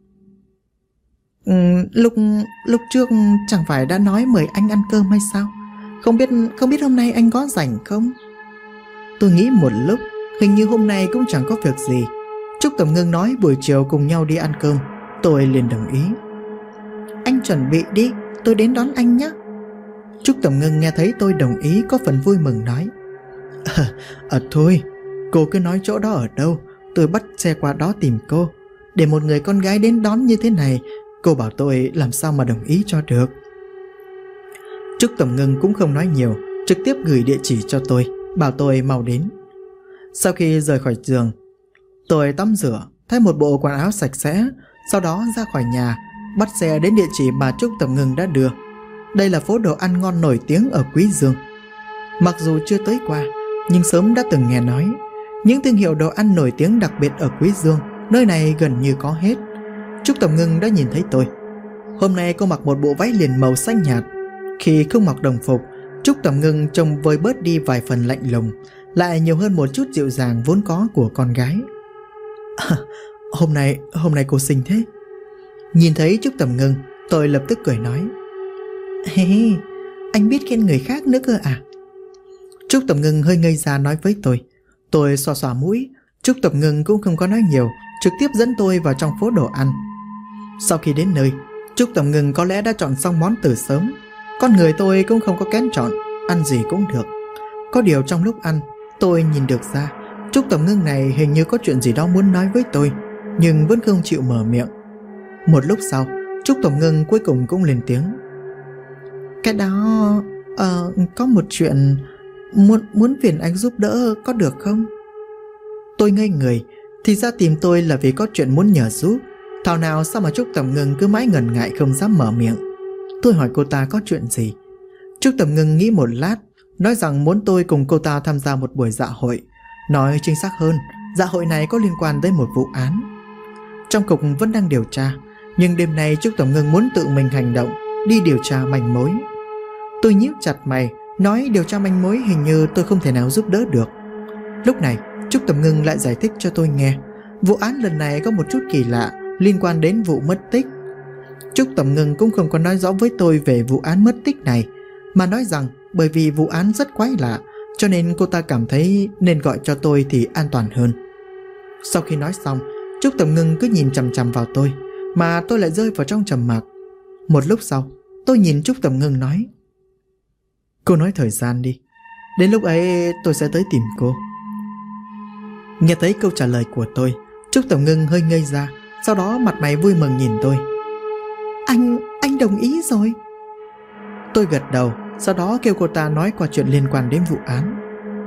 Lúc trước chẳng phải đã nói mời anh ăn cơm hay sao? Không biết hôm nay anh có rảnh không? Tôi nghĩ một lúc, hình như hôm nay cũng chẳng có việc gì. Trúc Tầm Ngưng nói buổi chiều cùng nhau đi ăn cơm, tôi liền đồng ý. Anh chuẩn bị đi, tôi đến đón anh nhé. Trúc Tầm Ngưng nghe thấy tôi đồng ý có phần vui mừng nói. Thôi, cô cứ nói chỗ đó ở đâu, tôi bắt xe qua đó tìm cô. Để một người con gái đến đón như thế này, cô bảo tôi làm sao mà đồng ý cho được. Trúc Tầm Ngưng cũng không nói nhiều, trực tiếp gửi địa chỉ cho tôi, bảo tôi mau đến. Sau khi rời khỏi giường, tôi tắm rửa, thay một bộ quần áo sạch sẽ, sau đó ra khỏi nhà, bắt xe đến địa chỉ mà Trúc Tầm Ngưng đã đưa. Đây là phố đồ ăn ngon nổi tiếng ở Quý Dương. Mặc dù chưa tới qua, nhưng sớm đã từng nghe nói những thương hiệu đồ ăn nổi tiếng đặc biệt ở Quý Dương Nơi này gần như có hết. Trúc Tầm Ngưng đã nhìn thấy tôi. Hôm nay cô mặc một bộ váy liền màu xanh nhạt. Khi không mặc đồng phục, Trúc Tầm Ngưng trông vơi bớt đi vài phần lạnh lùng, lại nhiều hơn một chút dịu dàng vốn có của con gái. Hôm nay cô xinh thế. Nhìn thấy Trúc Tầm Ngưng, tôi lập tức cười nói: Hey, anh biết khen người khác nữa cơ à? Trúc Tầm Ngưng hơi ngây ra nói với tôi. Tôi xoa xoa mũi. Trúc Tầm Ngưng cũng không có nói nhiều, trực tiếp dẫn tôi vào trong phố đồ ăn. Sau khi đến nơi, Trúc Tầm Ngưng có lẽ đã chọn xong món từ sớm. Con người tôi cũng không có kén chọn, ăn gì cũng được. Có điều trong lúc ăn, tôi nhìn được ra Trúc Tầm Ngưng này hình như có chuyện gì đó muốn nói với tôi, nhưng vẫn không chịu mở miệng. Một lúc sau, Trúc Tầm Ngưng cuối cùng cũng lên tiếng: Cái đó... có một chuyện muốn phiền anh giúp đỡ có được không? Tôi ngây người. Thì ra tìm tôi là vì có chuyện muốn nhờ giúp. Thảo nào sao mà Trúc Tầm Ngưng cứ mãi ngần ngại không dám mở miệng. Tôi hỏi cô ta có chuyện gì. Trúc Tầm Ngưng nghĩ một lát, nói rằng muốn tôi cùng cô ta tham gia một buổi dạ hội. Nói chính xác hơn, dạ hội này có liên quan tới một vụ án. Trong cục vẫn đang điều tra, nhưng đêm nay Trúc Tầm Ngưng muốn tự mình hành động, đi điều tra manh mối. Tôi nhíu chặt mày, nói điều tra manh mối hình như tôi không thể nào giúp đỡ được. Lúc này Trúc Tầm Ngưng lại giải thích cho tôi nghe. Vụ án lần này có một chút kỳ lạ, liên quan đến vụ mất tích. Trúc Tầm Ngưng cũng không có nói rõ với tôi về vụ án mất tích này, mà nói rằng bởi vì vụ án rất quái lạ, cho nên cô ta cảm thấy nên gọi cho tôi thì an toàn hơn. Sau khi nói xong, Trúc Tầm Ngưng cứ nhìn chằm chằm vào tôi, mà tôi lại rơi vào trong trầm mặc. Một lúc sau, tôi nhìn Trúc Tầm Ngưng nói: Cô nói thời gian đi, đến lúc ấy tôi sẽ tới tìm cô. Nghe thấy câu trả lời của tôi, Trúc Tầm Ngưng hơi ngây ra, sau đó mặt mày vui mừng nhìn tôi. Anh đồng ý rồi. Tôi gật đầu, sau đó kêu cô ta nói qua chuyện liên quan đến vụ án.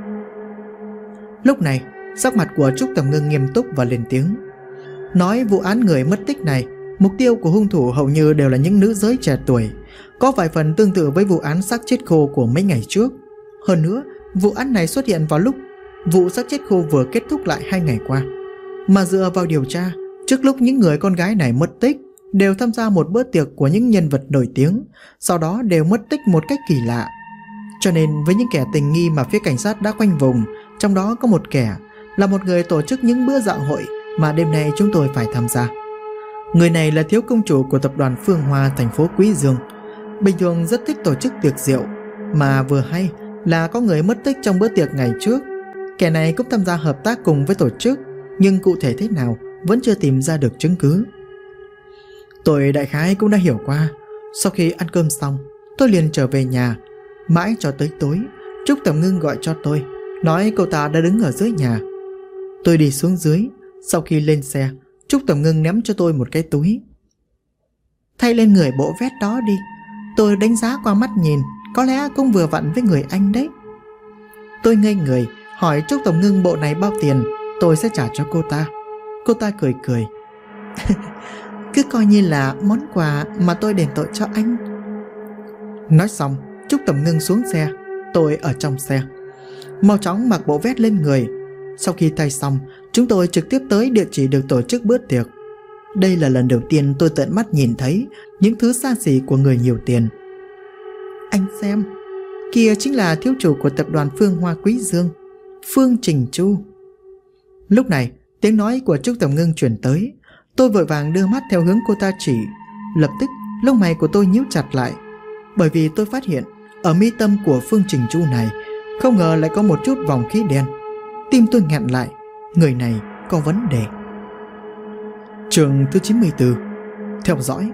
Lúc này, sắc mặt của Trúc Tầm Ngưng nghiêm túc và lên tiếng. Nói vụ án người mất tích này, mục tiêu của hung thủ hầu như đều là những nữ giới trẻ tuổi, có vài phần tương tự với vụ án xác chết khô của mấy ngày trước. Hơn nữa, vụ án này xuất hiện vào lúc vụ xác chết khô vừa kết thúc lại 2 ngày qua. Mà dựa vào điều tra, trước lúc những người con gái này mất tích, đều tham gia một bữa tiệc của những nhân vật nổi tiếng, sau đó đều mất tích một cách kỳ lạ. Cho nên với những kẻ tình nghi mà phía cảnh sát đã khoanh vùng, trong đó có một kẻ là một người tổ chức những bữa dạ hội mà đêm nay chúng tôi phải tham gia. Người này là thiếu công chủ của tập đoàn Phương Hoa thành phố Quý Dương. Bình thường rất thích tổ chức tiệc rượu, mà vừa hay là có người mất tích trong bữa tiệc ngày trước. Kẻ này cũng tham gia hợp tác cùng với tổ chức, nhưng cụ thể thế nào vẫn chưa tìm ra được chứng cứ. Tôi đại khái cũng đã hiểu qua. Sau khi ăn cơm xong, tôi liền trở về nhà. Mãi cho tới tối, Trúc Tầm Ngưng gọi cho tôi, nói cô ta đã đứng ở dưới nhà. Tôi đi xuống dưới. Sau khi lên xe, Trúc Tầm Ngưng ném cho tôi một cái túi. Thay lên người bộ vest đó đi. Tôi đánh giá qua mắt nhìn, có lẽ cũng vừa vặn với người anh đấy. Tôi ngây người, hỏi Trúc Tầm Ngưng bộ này bao tiền, tôi sẽ trả cho cô ta. Cô ta cười cười. Cứ coi như là món quà mà tôi đền tội cho anh. Nói xong, Trúc Tầm Ngưng xuống xe. Tôi ở trong xe, mau chóng mặc bộ vest lên người. Sau khi thay xong, chúng tôi trực tiếp tới địa chỉ được tổ chức bữa tiệc. Đây là lần đầu tiên tôi tận mắt nhìn thấy những thứ xa xỉ của người nhiều tiền. Anh xem, kia chính là thiếu chủ của tập đoàn Phương Hoa Quý Dương, Phương Trình Chu. Lúc này, tiếng nói của Trúc Tầm Ngưng chuyển tới. Tôi vội vàng đưa mắt theo hướng cô ta chỉ. Lập tức, lông mày của tôi nhíu chặt lại, bởi vì tôi phát hiện ở mi tâm của Phương Trình Chu này không ngờ lại có một chút vòng khí đen. Tim tôi nghẹn lại, người này có vấn đề. Chương thứ 94. Theo dõi.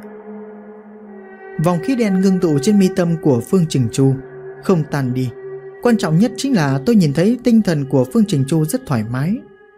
Vòng khí đen ngưng tụ trên mi tâm của Phương Trình Chu không tan đi. Quan trọng nhất chính là tôi nhìn thấy tinh thần của Phương Trình Chu rất thoải mái,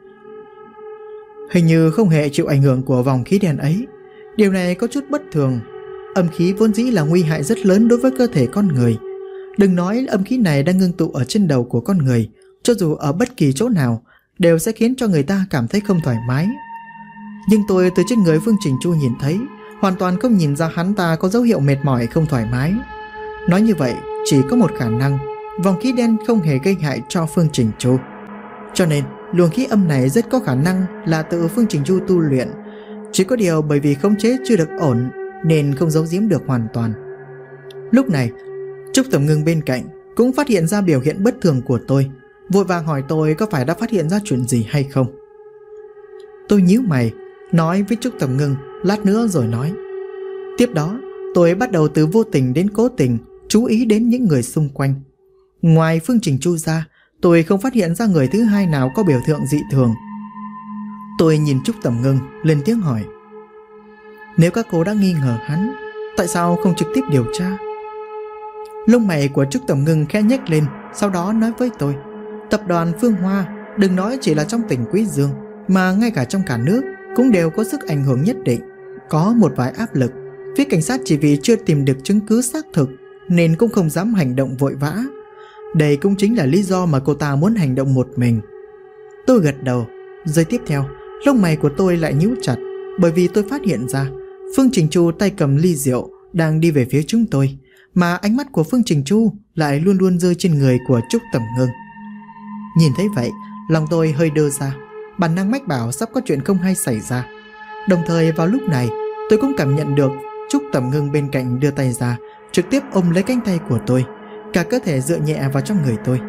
hình như không hề chịu ảnh hưởng của vòng khí đen ấy. Điều này có chút bất thường. Âm khí vốn dĩ là nguy hại rất lớn đối với cơ thể con người. Đừng nói âm khí này đang ngưng tụ ở trên đầu của con người, cho dù ở bất kỳ chỗ nào đều sẽ khiến cho người ta cảm thấy không thoải mái. Nhưng tôi từ trên người Phương Trình Chu nhìn thấy, hoàn toàn không nhìn ra hắn ta có dấu hiệu mệt mỏi không thoải mái. Nói như vậy, chỉ có một khả năng, vòng khí đen không hề gây hại cho Phương Trình Chu. Cho nên, luồng khí âm này rất có khả năng là tự Phương Trình Chu tu luyện. Chỉ có điều bởi vì khống chế chưa được ổn nên không giấu giếm được hoàn toàn. Lúc này, Trúc Tầm Ngưng bên cạnh cũng phát hiện ra biểu hiện bất thường của tôi, vội vàng hỏi tôi có phải đã phát hiện ra chuyện gì hay không. Tôi nhíu mày, nói với Trúc Tầm Ngưng lát nữa rồi nói. Tiếp đó, tôi bắt đầu từ vô tình đến cố tình chú ý đến những người xung quanh. Ngoài Phương Trình Chu ra, tôi không phát hiện ra người thứ hai nào có biểu tượng dị thường. Tôi nhìn Trúc Tầm Ngưng lên tiếng hỏi. Nếu các cô đã nghi ngờ hắn, tại sao không trực tiếp điều tra? Lông mày của Trúc Tầm Ngưng khẽ nhếch lên, sau đó nói với tôi. Tập đoàn Phương Hoa, đừng nói chỉ là trong tỉnh Quý Dương, mà ngay cả trong cả nước cũng đều có sức ảnh hưởng nhất định. Có một vài áp lực, phía cảnh sát chỉ vì chưa tìm được chứng cứ xác thực nên cũng không dám hành động vội vã. Đây cũng chính là lý do mà cô ta muốn hành động một mình. Tôi gật đầu. Giây tiếp theo, lông mày của tôi lại nhíu chặt, bởi vì tôi phát hiện ra Phương Trình Chu tay cầm ly rượu đang đi về phía chúng tôi, mà ánh mắt của Phương Trình Chu lại luôn luôn rơi trên người của Trúc Tầm Ngưng. Nhìn thấy vậy, lòng tôi hơi đơ ra, bản năng mách bảo sắp có chuyện không hay xảy ra. Đồng thời vào lúc này, tôi cũng cảm nhận được Trúc Tầm Ngưng bên cạnh đưa tay ra, trực tiếp ôm lấy cánh tay của tôi, cả cơ thể dựa nhẹ vào trong người tôi.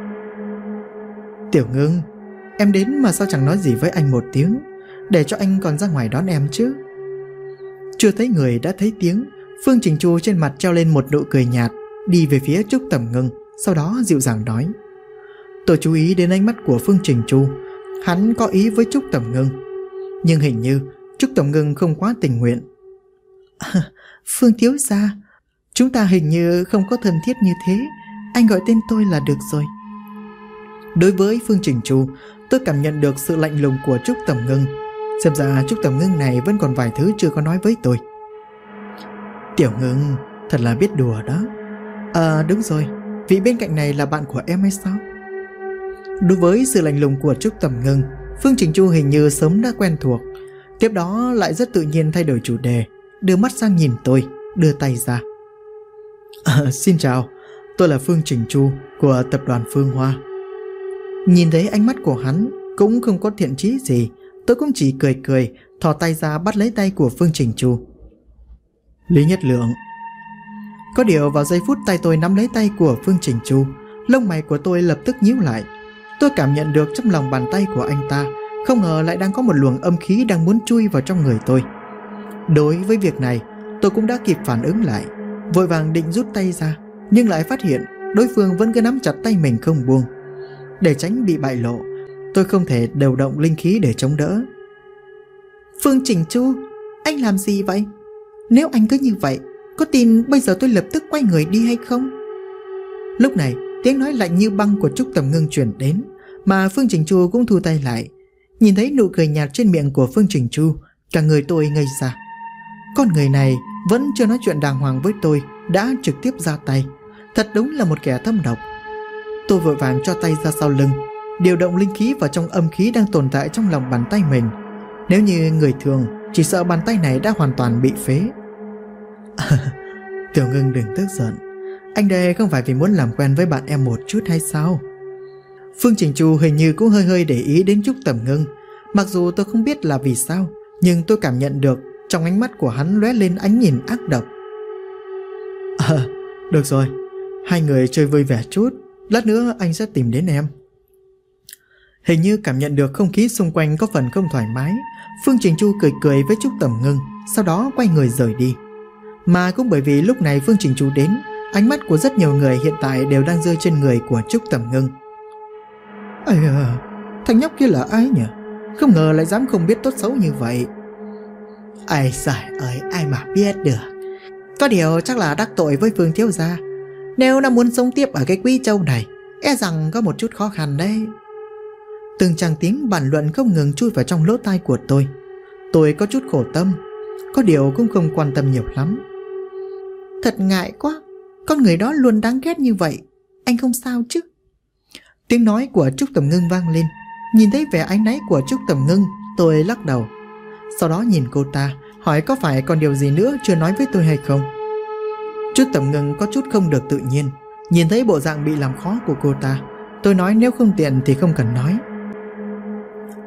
Tiểu Ngưng, em đến mà sao chẳng nói gì với anh một tiếng, để cho anh còn ra ngoài đón em chứ? Chưa thấy người đã thấy tiếng, Phương Trình Chu trên mặt treo lên một nụ cười nhạt, đi về phía Trúc Tầm Ngưng, sau đó dịu dàng nói. Tôi chú ý đến ánh mắt của Phương Trình Chu, hắn có ý với Trúc Tầm Ngưng, nhưng hình như Trúc Tầm Ngưng không quá tình nguyện. Phương thiếu gia, chúng ta hình như không có thân thiết như thế, anh gọi tên tôi là được rồi. Đối với Phương Trình Chu, tôi cảm nhận được sự lạnh lùng của Trúc Tầm Ngưng. Xem ra Trúc Tầm Ngưng này vẫn còn vài thứ chưa có nói với tôi. Tiểu Ngưng, thật là biết đùa đó. Đúng rồi, vị bên cạnh này là bạn của em hay sao? Đối với sự lạnh lùng của Trúc Tầm Ngưng, Phương Trình Chu hình như sớm đã quen thuộc. Tiếp đó lại rất tự nhiên thay đổi chủ đề, đưa mắt sang nhìn tôi, đưa tay ra. Xin chào, tôi là Phương Trình Chu của tập đoàn Phương Hoa. Nhìn thấy ánh mắt của hắn cũng không có thiện chí gì, tôi cũng chỉ cười cười, thò tay ra bắt lấy tay của Phương Trình Chu. Lý Nhất Lượng. Có điều vào giây phút tay tôi nắm lấy tay của Phương Trình Chu, lông mày của tôi lập tức nhíu lại. Tôi cảm nhận được trong lòng bàn tay của anh ta không ngờ lại đang có một luồng âm khí đang muốn chui vào trong người tôi. Đối với việc này, tôi cũng đã kịp phản ứng lại, vội vàng định rút tay ra, nhưng lại phát hiện đối phương vẫn cứ nắm chặt tay mình không buông. Để tránh bị bại lộ, tôi không thể điều động linh khí để chống đỡ. Phương Trình Chu, anh làm gì vậy? Nếu anh cứ như vậy, có tin bây giờ tôi lập tức quay người đi hay không? Lúc này, tiếng nói lạnh như băng của Trúc Tầm Ngưng truyền đến, mà Phương Trình Chu cũng thu tay lại. Nhìn thấy nụ cười nhạt trên miệng của Phương Trình Chu, cả người tôi ngây ra. Con người này vẫn chưa nói chuyện đàng hoàng với tôi, đã trực tiếp ra tay. Thật đúng là một kẻ thâm độc. Tôi vội vàng cho tay ra sau lưng, điều động linh khí vào trong âm khí đang tồn tại trong lòng bàn tay mình. Nếu như người thường, chỉ sợ bàn tay này đã hoàn toàn bị phế. Tiểu Ngưng đừng tức giận, anh đây không phải vì muốn làm quen với bạn em một chút hay sao? Phương Trình Chu hình như cũng hơi để ý đến Trúc Tầm Ngưng. Mặc dù tôi không biết là vì sao, nhưng tôi cảm nhận được trong ánh mắt của hắn lóe lên ánh nhìn ác độc. Được rồi, hai người chơi vui vẻ chút, lát nữa anh sẽ tìm đến em. Hình như cảm nhận được không khí xung quanh có phần không thoải mái, Phương Trình Chu cười cười với Trúc Tầm Ngưng, sau đó quay người rời đi. Mà cũng bởi vì lúc này Phương Trình Chu đến, ánh mắt của rất nhiều người hiện tại đều đang rơi trên người của Trúc Tầm Ngưng. Thằng nhóc kia là ai nhỉ? Không ngờ lại dám không biết tốt xấu như vậy. Ai giời ơi, ai mà biết được. Có điều chắc là đắc tội với Phương thiếu gia. Nếu đã muốn sống tiếp ở cái Quý Châu này, e rằng có một chút khó khăn đấy. Từng tràng tiếng bàn luận không ngừng chui vào trong lỗ tai của tôi. Tôi có chút khổ tâm, có điều cũng không quan tâm nhiều lắm. Thật ngại quá, con người đó luôn đáng ghét như vậy. Anh không sao chứ? Tiếng nói của Trúc Tầm Ngưng vang lên. Nhìn thấy vẻ áy náy của Trúc Tầm Ngưng, tôi lắc đầu. Sau đó nhìn cô ta, hỏi có phải còn điều gì nữa chưa nói với tôi hay không. Trúc Tầm Ngưng có chút không được tự nhiên. Nhìn thấy bộ dạng bị làm khó của cô ta, tôi nói nếu không tiện thì không cần nói.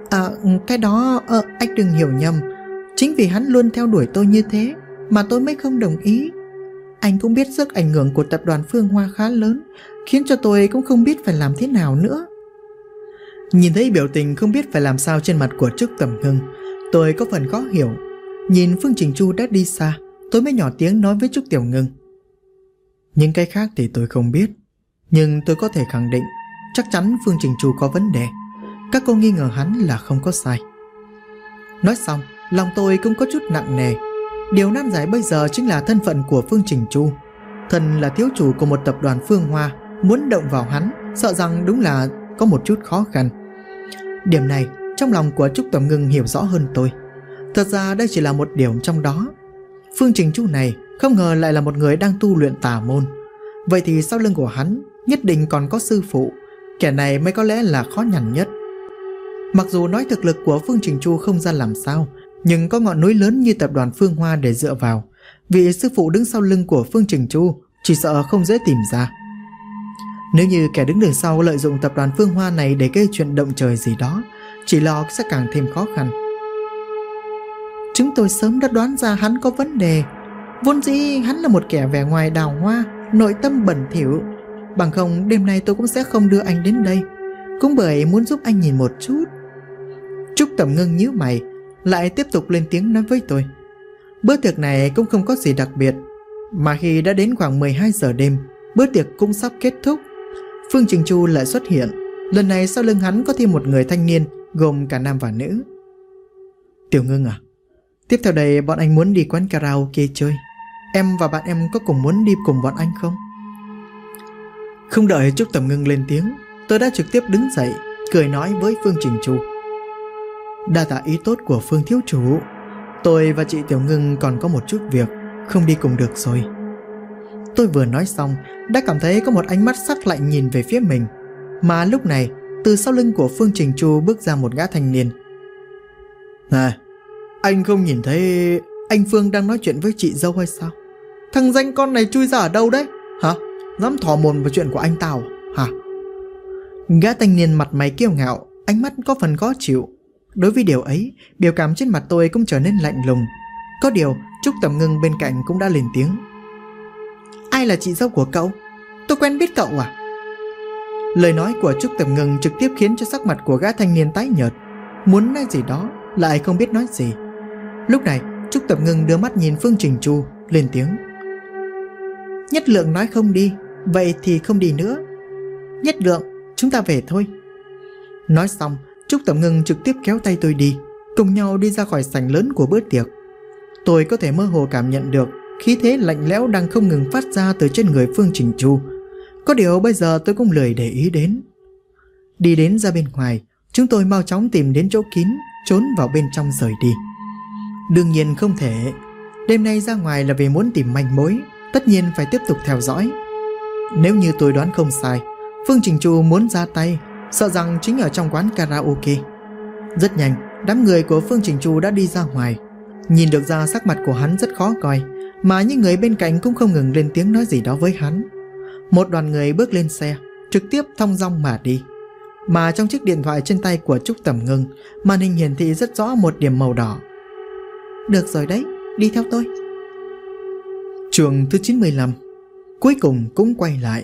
Cái đó anh đừng hiểu nhầm. Chính vì hắn luôn theo đuổi tôi như thế mà tôi mới không đồng ý. Anh cũng biết sức ảnh hưởng của tập đoàn Phương Hoa khá lớn, khiến cho tôi cũng không biết phải làm thế nào nữa. Nhìn thấy biểu tình không biết phải làm sao trên mặt của Trúc Tầm Ngưng, tôi có phần khó hiểu. Nhìn Phương Trình Chu đã đi xa, tôi mới nhỏ tiếng nói với Trúc Tiểu Ngưng. Những cái khác thì tôi không biết, nhưng tôi có thể khẳng định chắc chắn Phương Trình Chu có vấn đề. Các cô nghi ngờ hắn là không có sai. Nói xong, lòng tôi cũng có chút nặng nề. Điều nan giải bây giờ chính là thân phận của Phương Trình Chu. Thần là thiếu chủ của một tập đoàn Phương Hoa, muốn động vào hắn sợ rằng đúng là có một chút khó khăn. Điểm này trong lòng của Trúc Tầm Ngưng hiểu rõ hơn tôi. Thật ra đây chỉ là một điều trong đó. Phương Trình Chu này không ngờ lại là một người đang tu luyện tà môn. Vậy thì sau lưng của hắn nhất định còn có sư phụ. Kẻ này mới có lẽ là khó nhằn nhất. Mặc dù nói thực lực của Phương Trình Chu không ra làm sao, nhưng có ngọn núi lớn như tập đoàn Phương Hoa để dựa vào. Vị sư phụ đứng sau lưng của Phương Trình Chu chỉ sợ không dễ tìm ra. Nếu như kẻ đứng đằng sau lợi dụng tập đoàn Phương Hoa này để gây chuyện động trời gì đó, chỉ lo sẽ càng thêm khó khăn. Chúng tôi sớm đã đoán ra hắn có vấn đề. Vốn dĩ hắn là một kẻ vẻ ngoài đào hoa, nội tâm bẩn thỉu. Bằng không đêm nay tôi cũng sẽ không đưa anh đến đây, cũng bởi muốn giúp anh nhìn một chút. Trúc Tầm Ngưng nhíu mày, lại tiếp tục lên tiếng nói với tôi. Bữa tiệc này cũng không có gì đặc biệt, mà khi đã đến khoảng 12 giờ đêm, bữa tiệc cũng sắp kết thúc. Phương Trình Chu lại xuất hiện. Lần này sau lưng hắn có thêm một người thanh niên, gồm cả nam và nữ. Tiểu Ngưng à, tiếp theo đây bọn anh muốn đi quán karaoke chơi. Em và bạn em có cùng muốn đi cùng bọn anh không? Không đợi Trúc Tầm Ngưng lên tiếng, tôi đã trực tiếp đứng dậy, cười nói với Phương Trình Chu. Đa tạ ý tốt của Phương thiếu chủ. Tôi và chị Tiểu Ngưng còn có một chút việc, không đi cùng được rồi. Tôi vừa nói xong đã cảm thấy có một ánh mắt sắc lạnh nhìn về phía mình. Mà lúc này từ sau lưng của Phương Trình Chu bước ra một gã thanh niên. Này, anh không nhìn thấy anh Phương đang nói chuyện với chị dâu hay sao? Thằng danh con này chui ra ở đâu đấy? Hả? Dám thò mồm vào chuyện của anh tao hả? Gã thanh niên mặt mày kiêu ngạo, ánh mắt có phần khó chịu. Đối với điều ấy, biểu cảm trên mặt tôi cũng trở nên lạnh lùng. Có điều Trúc Tầm Ngưng bên cạnh cũng đã lên tiếng. Ai là chị dâu của cậu? Tôi quen biết cậu à? Lời nói của Trúc Tầm Ngưng trực tiếp khiến cho sắc mặt của gã thanh niên tái nhợt. Muốn nói gì đó lại không biết nói gì. Lúc này Trúc Tầm Ngưng đưa mắt nhìn Phương Trình Chu, lên tiếng. Nhất Lượng nói không đi, vậy thì không đi nữa. Nhất Lượng, chúng ta về thôi. Nói xong, Trúc Tầm Ngưng trực tiếp kéo tay tôi đi, cùng nhau đi ra khỏi sảnh lớn của bữa tiệc. Tôi có thể mơ hồ cảm nhận được khí thế lạnh lẽo đang không ngừng phát ra từ trên người Phương Trình Chu. Có điều bây giờ tôi cũng lười để ý đến. Đi đến ra bên ngoài, chúng tôi mau chóng tìm đến chỗ kín, trốn vào bên trong rời đi. Đương nhiên không thể. Đêm nay ra ngoài là vì muốn tìm manh mối, tất nhiên phải tiếp tục theo dõi. Nếu như tôi đoán không sai, Phương Trình Chu muốn ra tay, sợ rằng chính ở trong quán karaoke. Rất nhanh, đám người của Phương Trình Chu đã đi ra ngoài. Nhìn được ra sắc mặt của hắn rất khó coi, mà những người bên cạnh cũng không ngừng lên tiếng nói gì đó với hắn. Một đoàn người bước lên xe, trực tiếp thong dong mà đi. Mà trong chiếc điện thoại trên tay của Trúc Tầm Ngưng, màn hình hiển thị rất rõ một điểm màu đỏ. Được rồi đấy, đi theo tôi. Chương thứ 95. Cuối cùng cũng quay lại.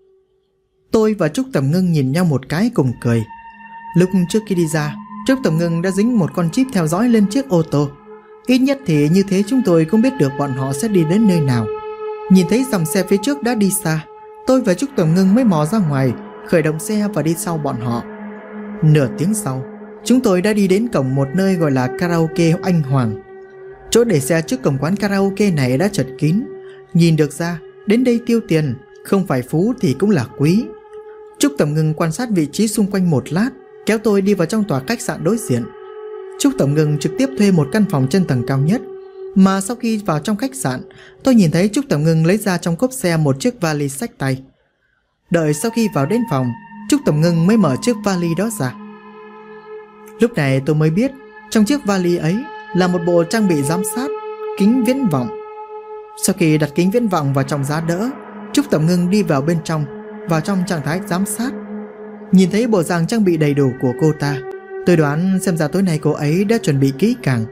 Tôi và Trúc Tầm Ngưng nhìn nhau một cái cùng cười. Lúc trước khi đi ra, Trúc Tầm Ngưng đã dính một con chip theo dõi lên chiếc ô tô. Ít nhất thì như thế chúng tôi cũng biết được bọn họ sẽ đi đến nơi nào. Nhìn thấy dòng xe phía trước đã đi xa, tôi và Trúc Tầm Ngưng mới mò ra ngoài, khởi động xe và đi sau bọn họ. Nửa tiếng sau, chúng tôi đã đi đến cổng một nơi gọi là karaoke Anh Hoàng. Chỗ để xe trước cổng quán karaoke này đã chật kín. Nhìn được ra, đến đây tiêu tiền, không phải phú thì cũng là quý. Trúc Tầm Ngưng quan sát vị trí xung quanh một lát, kéo tôi đi vào trong tòa khách sạn đối diện. Trúc Tầm Ngưng trực tiếp thuê một căn phòng trên tầng cao nhất. Mà sau khi vào trong khách sạn, tôi nhìn thấy Trúc Tầm Ngưng lấy ra trong cốp xe một chiếc vali xách tay. Đợi sau khi vào đến phòng, Trúc Tầm Ngưng mới mở chiếc vali đó ra. Lúc này tôi mới biết trong chiếc vali ấy là một bộ trang bị giám sát, kính viễn vọng. Sau khi đặt kính viễn vọng vào trong giá đỡ, Trúc Tầm Ngưng đi vào bên trong, vào trong trạng thái giám sát. Nhìn thấy bộ dạng trang bị đầy đủ của cô ta, Tôi đoán xem ra tối nay cô ấy đã chuẩn bị kỹ càng.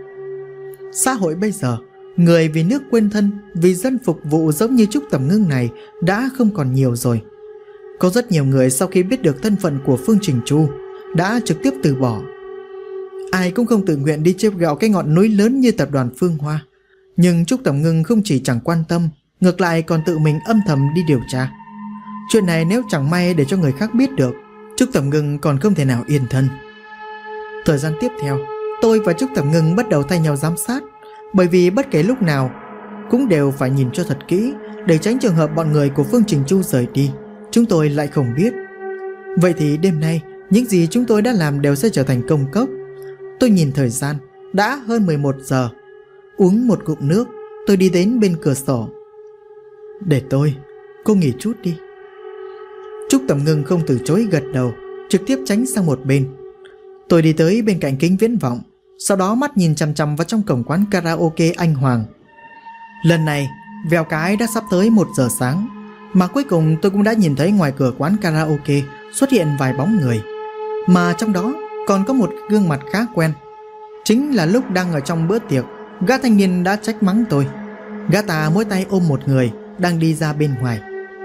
Xã hội bây giờ, người vì nước quên thân, vì dân phục vụ giống như Trúc Tầm Ngưng này đã không còn nhiều rồi. Có rất nhiều người sau khi biết được thân phận của Phương Trình Chu đã trực tiếp từ bỏ. Ai cũng không tự nguyện đi trêu ghẹo cái ngọn núi lớn như tập đoàn Phương Hoa. Nhưng Trúc Tầm Ngưng không chỉ chẳng quan tâm, ngược lại còn tự mình âm thầm đi điều tra. Chuyện này nếu chẳng may để cho người khác biết được, Trúc Tầm Ngưng còn không thể nào yên thân. Thời gian tiếp theo, tôi và Trúc Tầm Ngưng bắt đầu thay nhau giám sát, bởi vì bất kể lúc nào cũng đều phải nhìn cho thật kỹ để tránh trường hợp bọn người của Phương Trình Chu rời đi, chúng tôi lại không biết. Vậy thì đêm nay, những gì chúng tôi đã làm đều sẽ trở thành công cốc. Tôi nhìn thời gian, đã hơn 11 giờ. Uống một ngụm nước, tôi đi đến bên cửa sổ. Để cô nghỉ chút đi. Trúc Tầm Ngưng không từ chối gật đầu, trực tiếp tránh sang một bên. Tôi đi tới bên cạnh kính viễn vọng, sau đó mắt nhìn chằm chằm vào trong cổng quán karaoke Anh Hoàng. Lần này, vèo cái đã sắp tới 1 giờ sáng, mà cuối cùng tôi cũng đã nhìn thấy ngoài cửa quán karaoke xuất hiện vài bóng người, mà trong đó còn có một gương mặt khá quen. Chính là lúc đang ở trong bữa tiệc, gã thanh niên đã trách mắng tôi. Gã ta mỗi tay ôm một người đang đi ra bên ngoài.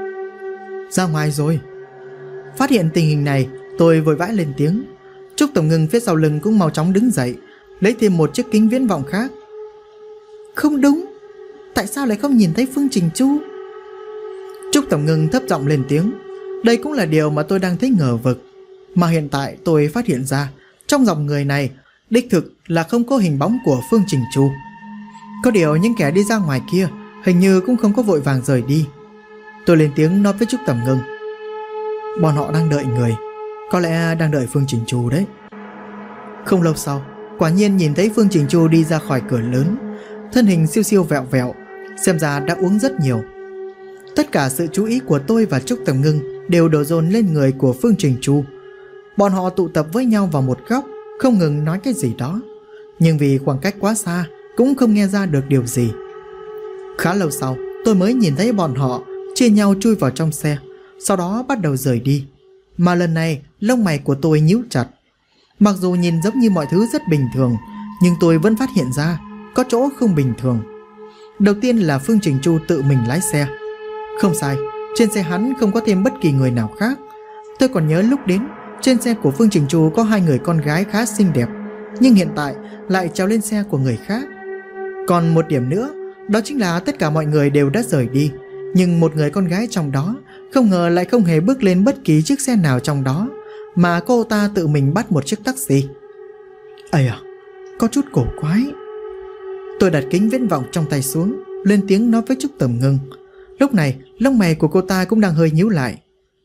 Ra ngoài rồi. Phát hiện tình hình này, tôi vội vã lên tiếng. Trúc Tầm Ngưng phía sau lưng cũng mau chóng đứng dậy, lấy thêm một chiếc kính viễn vọng khác. Không đúng, tại sao lại không nhìn thấy Phương Trình Chu? Trúc Tầm Ngưng thấp giọng lên tiếng. Đây cũng là điều mà tôi đang thấy ngờ vực. Mà hiện tại tôi phát hiện ra, trong dòng người này, đích thực là không có hình bóng của Phương Trình Chu. Có điều những kẻ đi ra ngoài kia hình như cũng không có vội vàng rời đi. Tôi lên tiếng nói với Trúc Tầm Ngưng. Bọn họ đang đợi người, có lẽ đang đợi Phương Trình Chu đấy. Không lâu sau, quả nhiên nhìn thấy Phương Trình Chu đi ra khỏi cửa lớn, thân hình siêu siêu vẹo vẹo, xem ra đã uống rất nhiều. Tất cả sự chú ý của tôi và Trúc Tầm Ngưng đều đổ dồn lên người của Phương Trình Chu. Bọn họ tụ tập với nhau vào một góc, không ngừng nói cái gì đó, nhưng vì khoảng cách quá xa cũng không nghe ra được điều gì. Khá lâu sau, tôi mới nhìn thấy bọn họ chia nhau chui vào trong xe, sau đó bắt đầu rời đi. Mà lần này lông mày của tôi nhíu chặt. Mặc dù nhìn giống như mọi thứ rất bình thường, nhưng tôi vẫn phát hiện ra có chỗ không bình thường. Đầu tiên là Phương Trình Chu tự mình lái xe. Không sai, trên xe hắn không có thêm bất kỳ người nào khác. Tôi còn nhớ lúc đến, trên xe của Phương Trình Chu có 2 người con gái khá xinh đẹp, nhưng hiện tại lại trèo lên xe của người khác. Còn một điểm nữa, đó chính là tất cả mọi người đều đã rời đi, nhưng một người con gái trong đó không ngờ lại không hề bước lên bất kỳ chiếc xe nào trong đó, mà cô ta tự mình bắt một chiếc taxi. Ây à, có chút cổ quái. Tôi đặt kính viễn vọng trong tay xuống, lên tiếng nói với Trúc Tầm Ngưng. Lúc này lông mày của cô ta cũng đang hơi nhíu lại.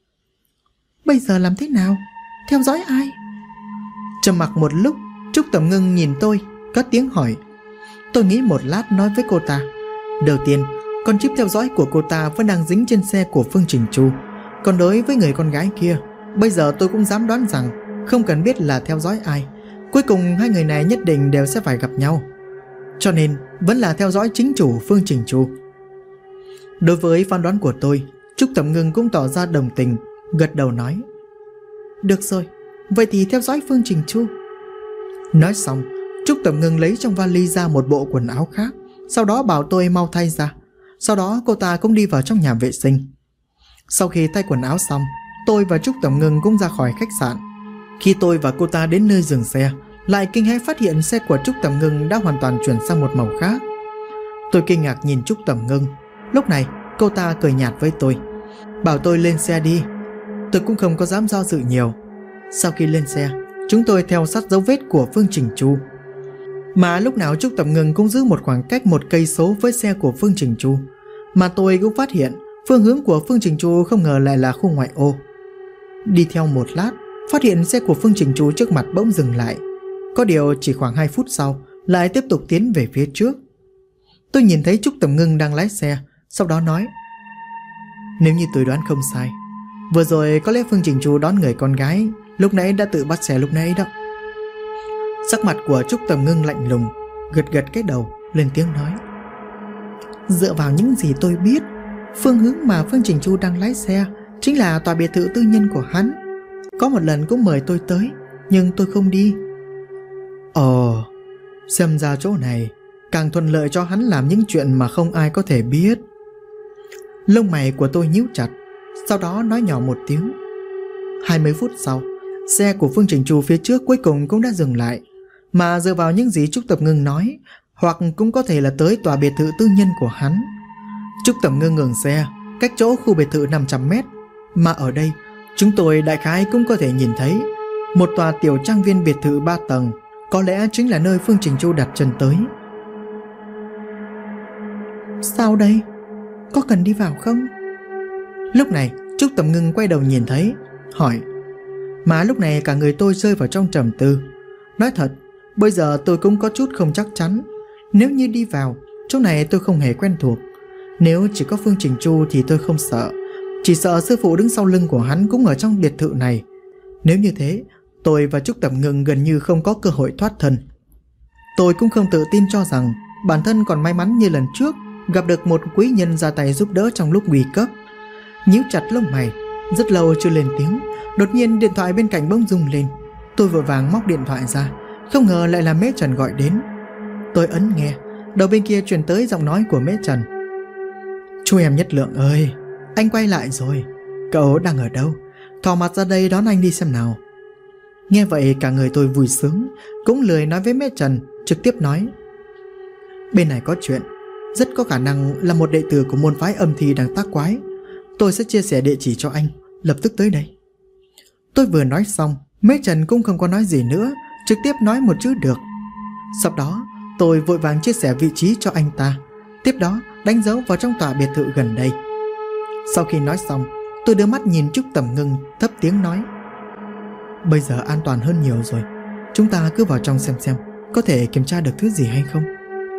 Bây giờ làm thế nào? Theo dõi ai? Trầm mặc một lúc, Trúc Tầm Ngưng nhìn tôi, cất tiếng hỏi. Tôi nghĩ một lát nói với cô ta. Đầu tiên, con chip theo dõi của cô ta vẫn đang dính trên xe của Phương Trình Chu. Còn đối với người con gái kia, bây giờ tôi cũng dám đoán rằng không cần biết là theo dõi ai, cuối cùng 2 người này nhất định đều sẽ phải gặp nhau. Cho nên vẫn là theo dõi chính chủ Phương Trình Chu. Đối với phán đoán của tôi, Trúc Tầm Ngưng cũng tỏ ra đồng tình, gật đầu nói. Được rồi, vậy thì theo dõi Phương Trình Chu. Nói xong, Trúc Tầm Ngưng lấy trong vali ra một bộ quần áo khác, sau đó bảo tôi mau thay ra. Sau đó cô ta cũng đi vào trong nhà vệ sinh. Sau khi thay quần áo xong, tôi và Trúc Tầm Ngưng cũng ra khỏi khách sạn. Khi tôi và cô ta đến nơi dừng xe, lại kinh hãi phát hiện xe của Trúc Tầm Ngưng đã hoàn toàn chuyển sang một màu khác. Tôi kinh ngạc nhìn Trúc Tầm Ngưng. Lúc này cô ta cười nhạt với tôi, bảo tôi lên xe đi. Tôi cũng không có dám do dự nhiều. Sau khi lên xe, chúng tôi theo sát dấu vết của Phương Trình Chu. Mà lúc nào Trúc Tầm Ngưng cũng giữ một khoảng cách 1 cây số với xe của Phương Trình Chu. Mà tôi cũng phát hiện phương hướng của Phương Trình Chu không ngờ lại là khu ngoại ô. Đi theo một lát, phát hiện xe của Phương Trình Chu trước mặt bỗng dừng lại. Có điều chỉ khoảng 2 phút sau lại tiếp tục tiến về phía trước. Tôi nhìn thấy Trúc Tầm Ngưng đang lái xe, sau đó nói. Nếu như tôi đoán không sai, vừa rồi có lẽ Phương Trình Chu đón người con gái lúc nãy đã tự bắt xe lúc nãy đó. Sắc mặt của Trúc Tầm Ngưng lạnh lùng, gật gật cái đầu, lên tiếng nói. Dựa vào những gì tôi biết, phương hướng mà Phương Trình Chu đang lái xe chính là tòa biệt thự tư nhân của hắn. Có một lần cũng mời tôi tới, nhưng tôi không đi. Xem ra chỗ này càng thuận lợi cho hắn làm những chuyện mà không ai có thể biết. Lông mày của tôi nhíu chặt, sau đó nói nhỏ một tiếng. 20 phút sau, xe của Phương Trình Chu phía trước cuối cùng cũng đã dừng lại. Mà dựa vào những gì Trúc Tầm Ngưng nói, hoặc cũng có thể là tới tòa biệt thự tư nhân của hắn. Trúc Tầm Ngưng ngừng xe cách chỗ khu biệt thự 500 mét. Mà ở đây, chúng tôi đại khái cũng có thể nhìn thấy một tòa tiểu trang viên biệt thự 3 tầng, có lẽ chính là nơi Phương Trình Chu đặt chân tới. Sao đây? Có cần đi vào không? Lúc này Trúc Tầm Ngưng quay đầu nhìn thấy, hỏi. Mà lúc này cả người tôi rơi vào trong trầm tư. Nói thật, bây giờ tôi cũng có chút không chắc chắn. Nếu như đi vào, chỗ này tôi không hề quen thuộc. Nếu chỉ có Phương Trình Chu thì tôi không sợ, chỉ sợ sư phụ đứng sau lưng của hắn cũng ở trong biệt thự này. Nếu như thế, tôi và Trúc Tầm Ngưng gần như không có cơ hội thoát thân. Tôi cũng không tự tin cho rằng bản thân còn may mắn như lần trước, gặp được một quý nhân ra tay giúp đỡ trong lúc nguy cấp. Nhíu chặt lông mày, rất lâu chưa lên tiếng, đột nhiên điện thoại bên cạnh bỗng rung lên. Tôi vội vàng móc điện thoại ra, không ngờ lại là Mễ Trần gọi đến. Tôi ấn nghe, đầu bên kia truyền tới giọng nói của Mễ Trần. Chú em Nhất Lượng ơi, anh quay lại rồi. Cậu đang ở đâu? Thò mặt ra đây đón anh đi xem nào. Nghe vậy cả người tôi vui sướng, cũng lười nói với Mễ Trần, trực tiếp nói. Bên này có chuyện, rất có khả năng là một đệ tử của môn phái âm thi đang tác quái. Tôi sẽ chia sẻ địa chỉ cho anh, lập tức tới đây. Tôi vừa nói xong, Mễ Trần cũng không có nói gì nữa, trực tiếp nói một chữ được. Sau đó tôi vội vàng chia sẻ vị trí cho anh ta, tiếp đó đánh dấu vào trong tòa biệt thự gần đây. Sau khi nói xong, tôi đưa mắt nhìn Trúc Tầm Ngưng, thấp tiếng nói. Bây giờ an toàn hơn nhiều rồi, chúng ta cứ vào trong xem có thể kiểm tra được thứ gì hay không.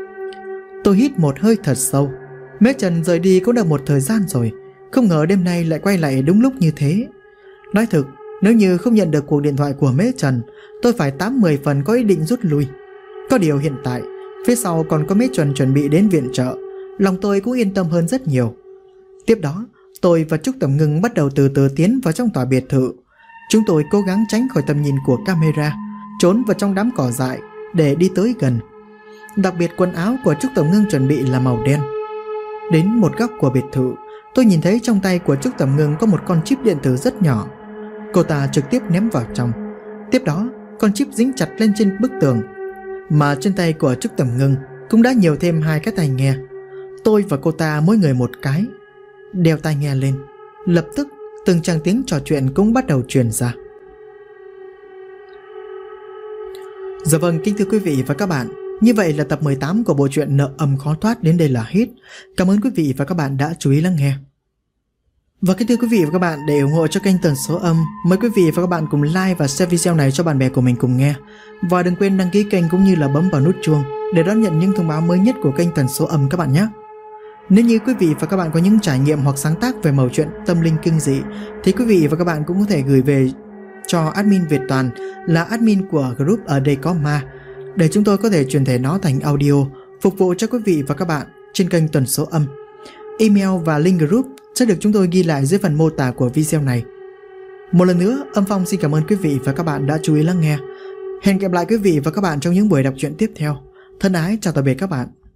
Tôi hít một hơi thật sâu. Mễ Trần rời đi cũng được một thời gian rồi, không ngờ đêm nay lại quay lại đúng lúc như thế. Nói thực, nếu như không nhận được cuộc điện thoại của Mễ Trần, tôi phải 8-10 phần có ý định rút lui. Có điều hiện tại, phía sau còn có Mễ Trần chuẩn bị đến viện trợ, lòng tôi cũng yên tâm hơn rất nhiều. Tiếp đó, tôi và Trúc Tầm Ngưng bắt đầu từ từ tiến vào trong tòa biệt thự. Chúng tôi cố gắng tránh khỏi tầm nhìn của camera, trốn vào trong đám cỏ dại để đi tới gần. Đặc biệt quần áo của Trúc Tầm Ngưng chuẩn bị là màu đen. Đến một góc của biệt thự, tôi nhìn thấy trong tay của Trúc Tầm Ngưng có một con chip điện tử rất nhỏ. Cô ta trực tiếp ném vào trong. Tiếp đó, con chip dính chặt lên trên bức tường. Mà trên tay của Trúc Tầm Ngưng cũng đã nhiều thêm 2 cái tai nghe. Tôi và cô ta mỗi người một cái. Đeo tai nghe lên, lập tức từng trang tiếng trò chuyện cũng bắt đầu truyền ra. Dạ vâng, kính thưa quý vị và các bạn, như vậy là tập 18 của bộ truyện Nợ Âm Khó Thoát đến đây là hết. Cảm ơn quý vị và các bạn đã chú ý lắng nghe. Và kính thưa quý vị và các bạn, để ủng hộ cho kênh Tần Số Âm, mời quý vị và các bạn cùng like và share video này cho bạn bè của mình cùng nghe. Và đừng quên đăng ký kênh cũng như là bấm vào nút chuông để đón nhận những thông báo mới nhất của kênh Tần Số Âm các bạn nhé. Nếu như quý vị và các bạn có những trải nghiệm hoặc sáng tác về mẩu chuyện tâm linh kinh dị thì quý vị và các bạn cũng có thể gửi về cho admin Việt Toàn là admin của group Ở Đây Có Ma, để chúng tôi có thể truyền thể nó thành audio phục vụ cho quý vị và các bạn trên kênh Tần Số Âm. Email và link group sẽ được chúng tôi ghi lại dưới phần mô tả của video này. Một lần nữa, Âm Phong xin cảm ơn quý vị và các bạn đã chú ý lắng nghe. Hẹn gặp lại quý vị và các bạn trong những buổi đọc truyện tiếp theo. Thân ái chào tạm biệt các bạn.